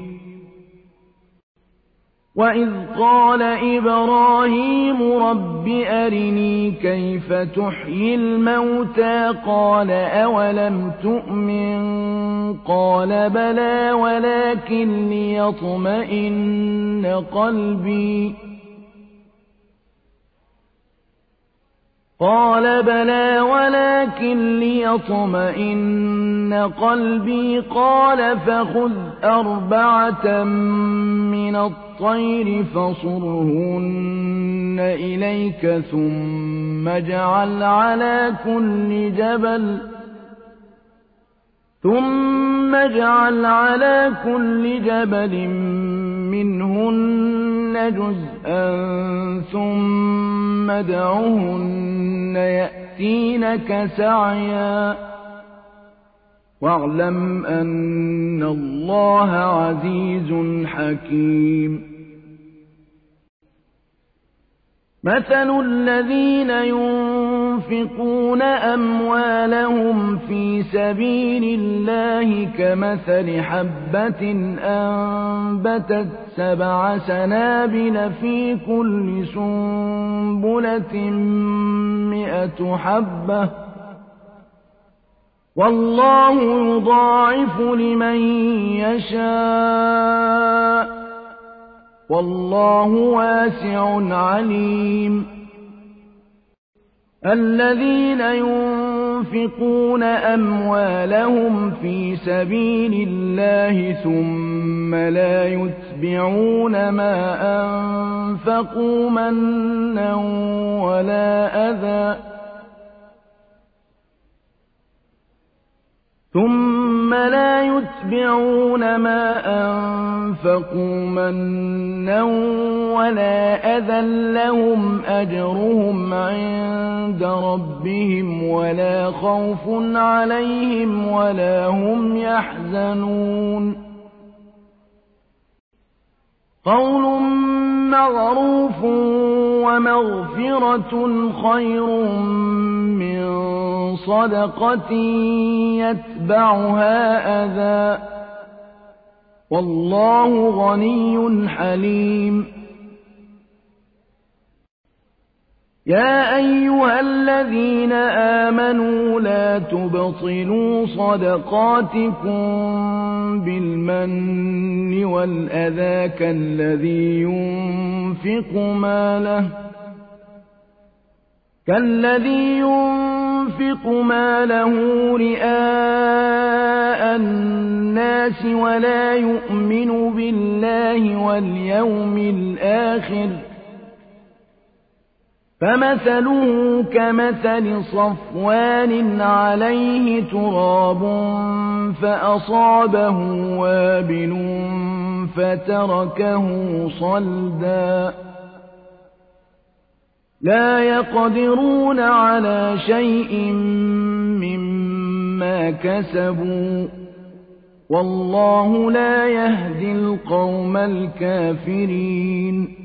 S1: وإذ قال إبراهيم رب أرني كيف تحيي الموتى قال أولم تؤمن قال بلى ولكن ليطمئن قلبي قال فخذ 4 من الطير فصرهن إليك ثم اجعل على كل جبل منهن جزءا ثم ادعهن يأتينك سعيا واعلم أن الله عزيز حكيم مثل الذين ينفقون أموالهم في سبيل الله كمثل حبة أنبتت 7 سنابل في كل سنبلة 100 حبة والله يضاعف لمن يشاء والله واسع عليم الذين ينفقون أموالهم في سبيل الله ثم لا يتبعون ما أنفقوا منا ولا أذى لهم أجرهم عند ربهم ولا خوف عليهم ولا هم يحزنون قول معروف ومغفرة خير من صدقة يتبعها أذى والله غني حليم يا أيها الذين آمنوا لا تبطلوا صدقاتكم بالمن والأذى كالذي ينفق ينفق ماله رئاء الناس ولا يؤمن بالله واليوم الآخر فمثله كمثل صفوان عليه تراب فأصابه وابل فتركه صلدا لا يقدرون على شيء مما كسبوا والله لا يهدي القوم الكافرين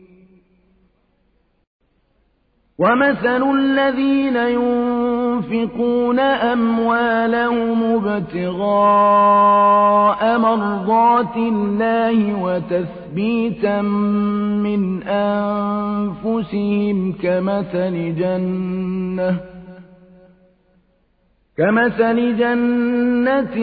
S1: ومثل الذين ينفقون أموالهم ابتغاء مرضات الله وتثبيتا من أنفسهم كمثل جنة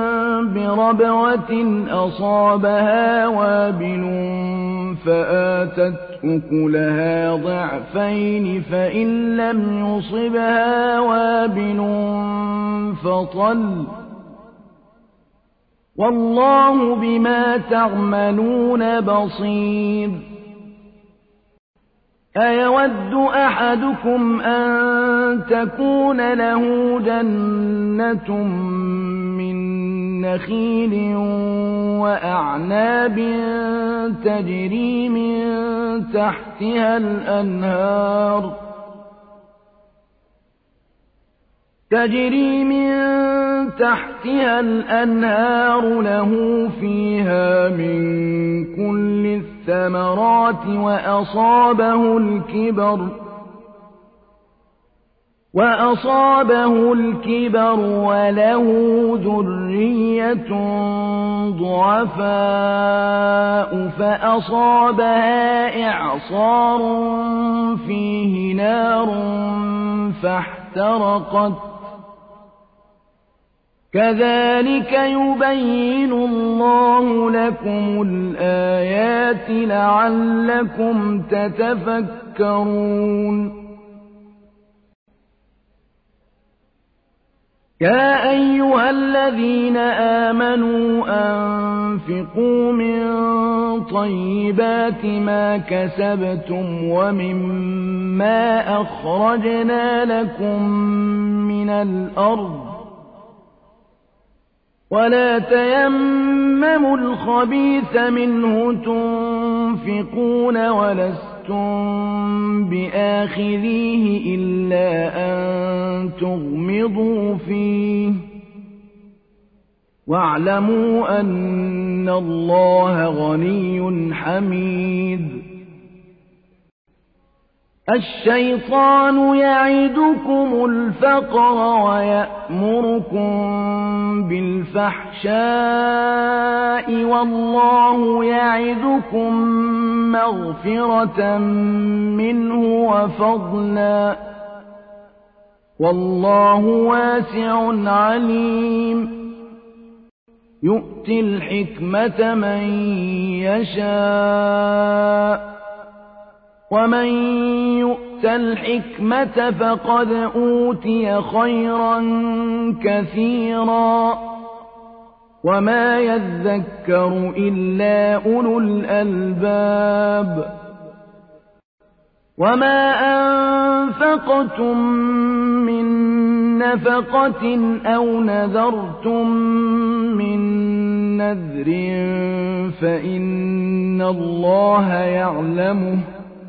S1: بربوة أصابها وابل فآتت أكلها ضعفين فإن لم يصبها وابل فطل والله بما تعملون بصير أيود أحدكم أن تكون له جنة من نخيل وأعناب تجري من تحتها الأنهار له فيها من كل الثمرات وأصابه الكبر وله ذرية ضعفاء فأصابها إعصار فيه نار فاحترقت كذلك يبين الله لكم الآيات لعلكم تتفكرون يا أيها الذين آمنوا أنفقوا من طيبات ما كسبتم ومما أخرجنا لكم من الأرض ولا تيمموا الخبيث منه تنفقون ولستم بآخذيه إلا أن تغمضوا فيه واعلموا أن الله غني حميد الشيطان يعدكم الفقر ويأمركم بالفحشاء والله يعدكم مغفرة منه وفضلا والله واسع عليم يؤتي الحكمة من يشاء ومن يؤت الحكمة فقد أوتي خيرا كثيرا وما يذكر إلا أولو الألباب وما أنفقتم من نفقة أو نذرتم من نذر فإن الله يعلمه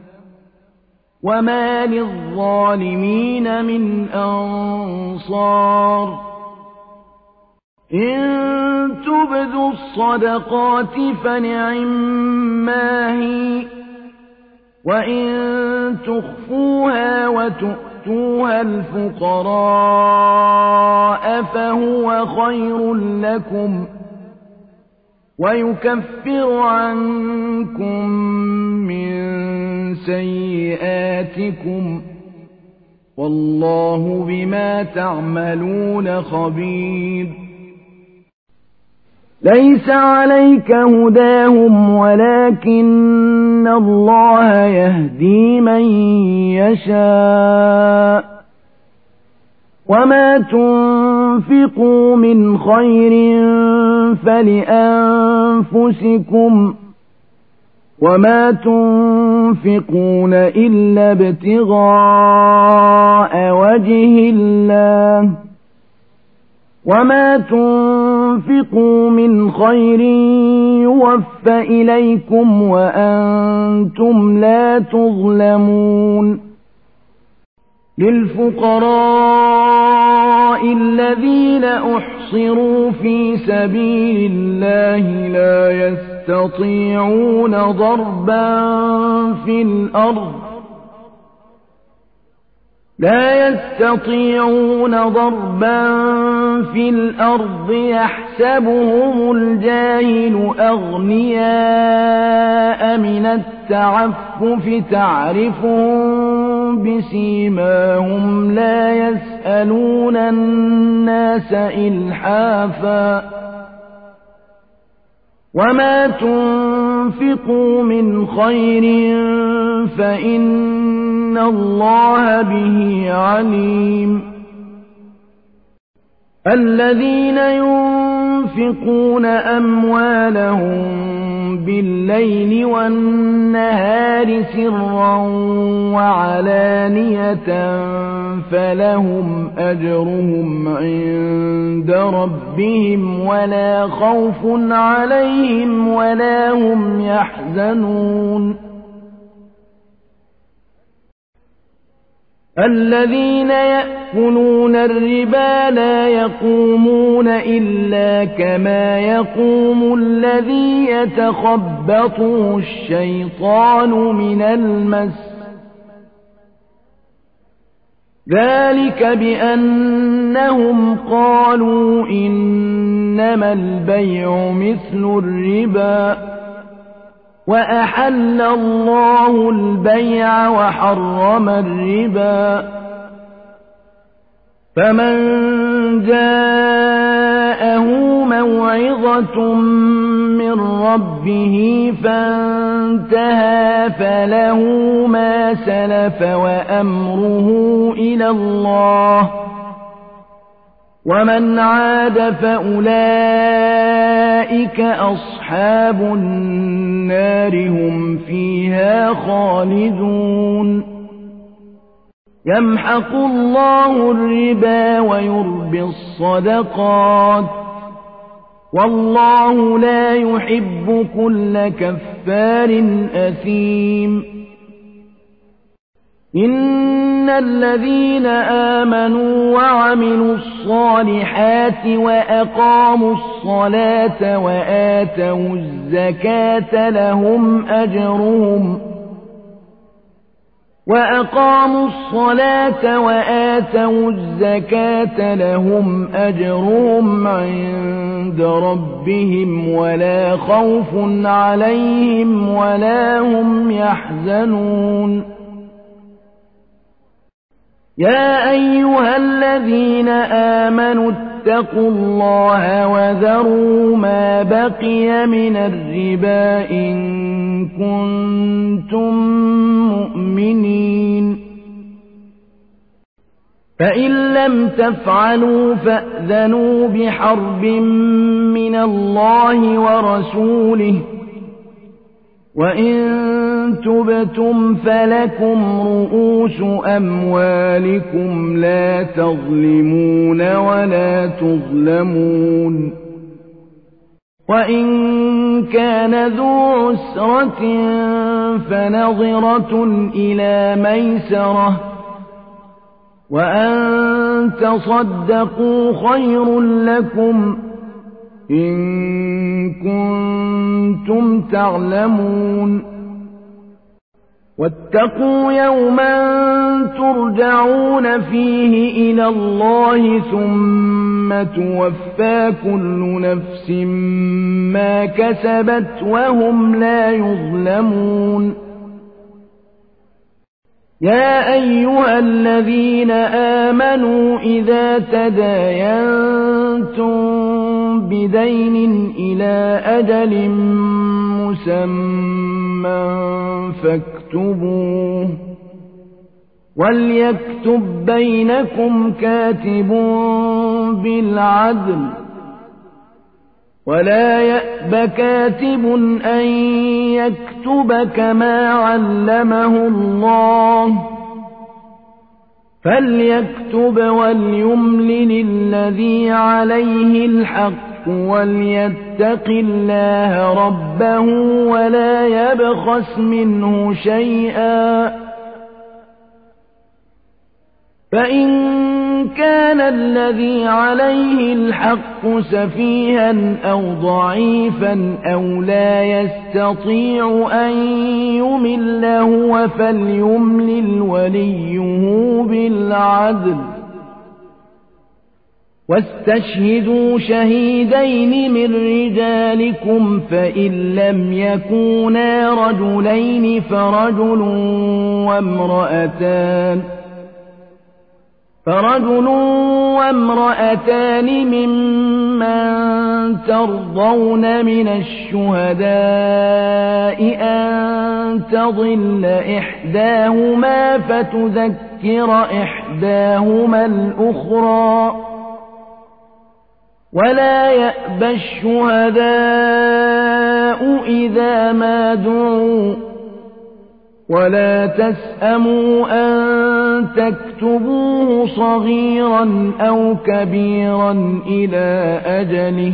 S1: وما للظالمين من أنصار إن تبدوا الصدقات فنعما هي وإن تخفوها وتؤتوها الفقراء فهو خير لكم ويكفر عنكم من سيئاتكم والله بما تعملون خبير ليس عليك هداهم ولكن الله يهدي من يشاء وما تنفقوا من خير فلأنفسكم وما تنفقون إلا ابتغاء وجه الله وما تنفقوا من خير يوفى إليكم وأنتم لا تظلمون للفقراء الذين أحصروا في سبيل الله لا يستطيعون ضربا في الأرض يحسبهم الجاهل أغنياء من التعفف تعرفهم بسيماهم لا يسألون الناس إلحافا وما تنفقوا من خير فإن الله به عليم الذين ينفقون أموالهم بالليل والنهار سرا وعلانية فلهم أجرهم عند ربهم ولا خوف عليهم ولا هم يحزنون الذين يأكلون الربا لا يقومون إلا كما يقوم الذي يتخبطه الشيطان من المس ذلك بأنهم قالوا إنما البيع مثل الربا وأحل الله البيع وحرم الربا فمن جاءه موعظة من ربه فانتهى فله ما سلف وأمره إلى الله ومن عاد فأولئك أصحاب النار هم فيها خالدون يمحق الله الربا ويربي الصدقات والله لا يحب كل كفار أثيم إن الذين آمنوا وعملوا الصالحات وأقاموا الصلاة وآتوا الزكاة لهم أجرهم عند ربهم ولا خوف عليهم ولا هم يحزنون يا أيها الذين آمنوا اتقوا الله وذروا ما بقي من الربا إن كنتم مؤمنين فإن لم تفعلوا فأذنوا بحرب من الله ورسوله وإن تبتم فلكم رؤوس أموالكم لا تظلمون ولا تظلمون وإن كان ذو عسرة فنظرة إلى ميسرة وأن تصدقوا خير لكم إن كنتم تعلمون واتقوا يوما ترجعون فيه إلى الله ثم توفى كل نفس ما كسبت وهم لا يظلمون يا أيها الذين آمنوا إذا تداينتم بدين إلى أجل مسمى فاكتبوه وليكتب بينكم كاتب بالعدل ولا يأب كاتب أن يكتب كما علمه الله فليكتب وليملل الذي عليه الحق وليتق الله ربه ولا يبخس منه شيئا فإن كان الذي عليه الحق سفيها أو ضعيفا أو لا يستطيع أن يمل هو فليملل وليه بالعدل واستشهدوا شهيدين من رجالكم فإن لم يكونا رجلين فرجل وامرأتان ممن ترضون من الشهداء أن تضل إحداهما فتذكر إحداهما الأخرى ولا يأبى الشهداء إذا ما دعوا ولا تسأموا أن تكتبوه صغيرا أو كبيرا إلى أجله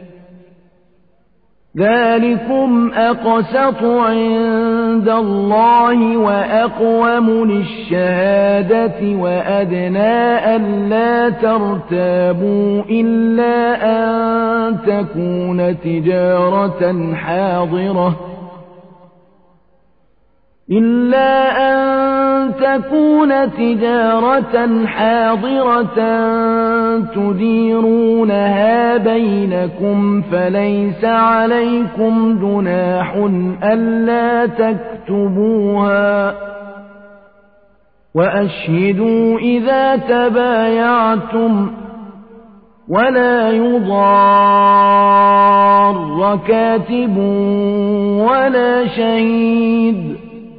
S1: ذلكم أقسط عند الله وأقوم للشهادة وأدنى ألا ترتابوا إلا أن تكون تجارة حاضرة تديرونها بينكم فليس عليكم جناح ألا تكتبوها وأشهدوا إذا تبايعتم ولا يضار كاتب ولا شهيد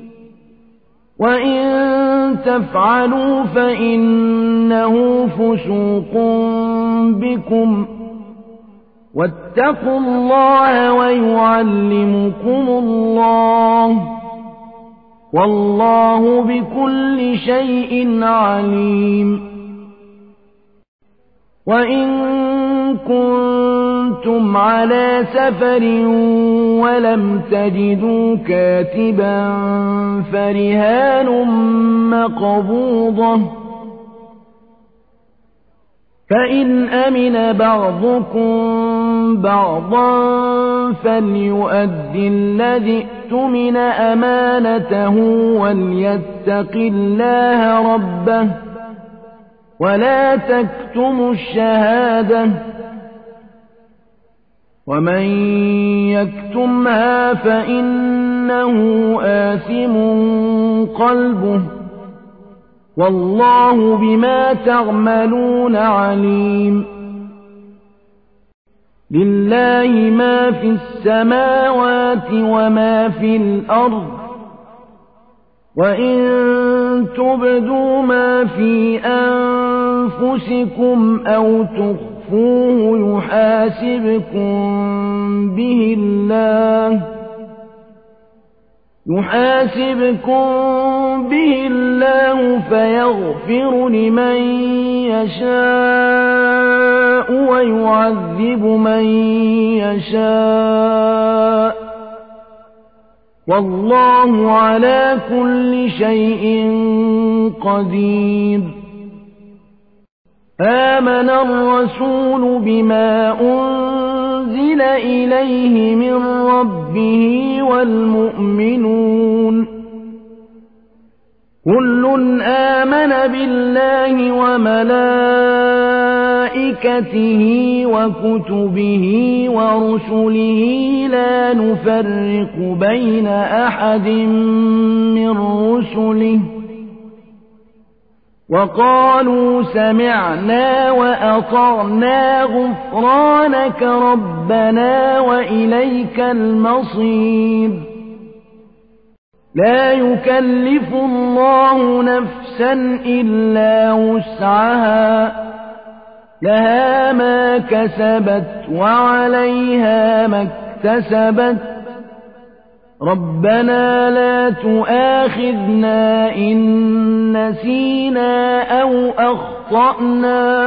S1: وإن تفعلوا فإنه فسوق بكم واتقوا الله ويعلمكم الله والله بكل شيء عليم وإن كنتم على سفر ولم تجدوا كاتبا فرهان مقبوضة فإن أمن بعضكم بعضا فليؤدي الذي اؤتمن أمانته وليتق الله ربه ولا تكتموا الشهادة ومن يكتمها فإنه آثم قلبه والله بما تعملون عليم لله ما في السماوات وما في الأرض وإن تبدوا ما في أنفسكم أو تخفوه يحاسبكم به الله فيغفر لمن يشاء ويعذب من يشاء والله على كل شيء قدير آمن الرسول بما أنزل إليه من ربه والمؤمنون كل آمن بالله وملائكته وكتبه ورسله لا نفرق بين أحد من رسله وقالوا سمعنا وأطعنا غفرانك ربنا وإليك المصير لا يكلف الله نفسا إلا وسعها لها ما كسبت وعليها ما اكتسبت ربنا لا تؤاخذنا إن نسينا أو أخطأنا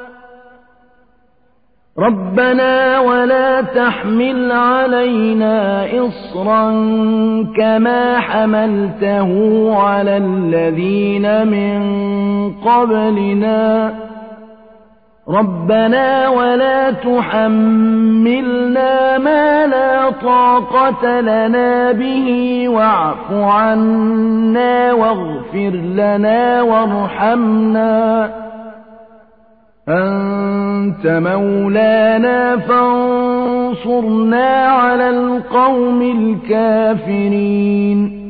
S1: ربنا ولا تحمل علينا إصرا كما حملته على الذين من قبلنا ربنا ولا تحملنا ما لا طاقة لنا به واعف عنا واغفر لنا وارحمنا أنت مولانا فانصرنا على القوم الكافرين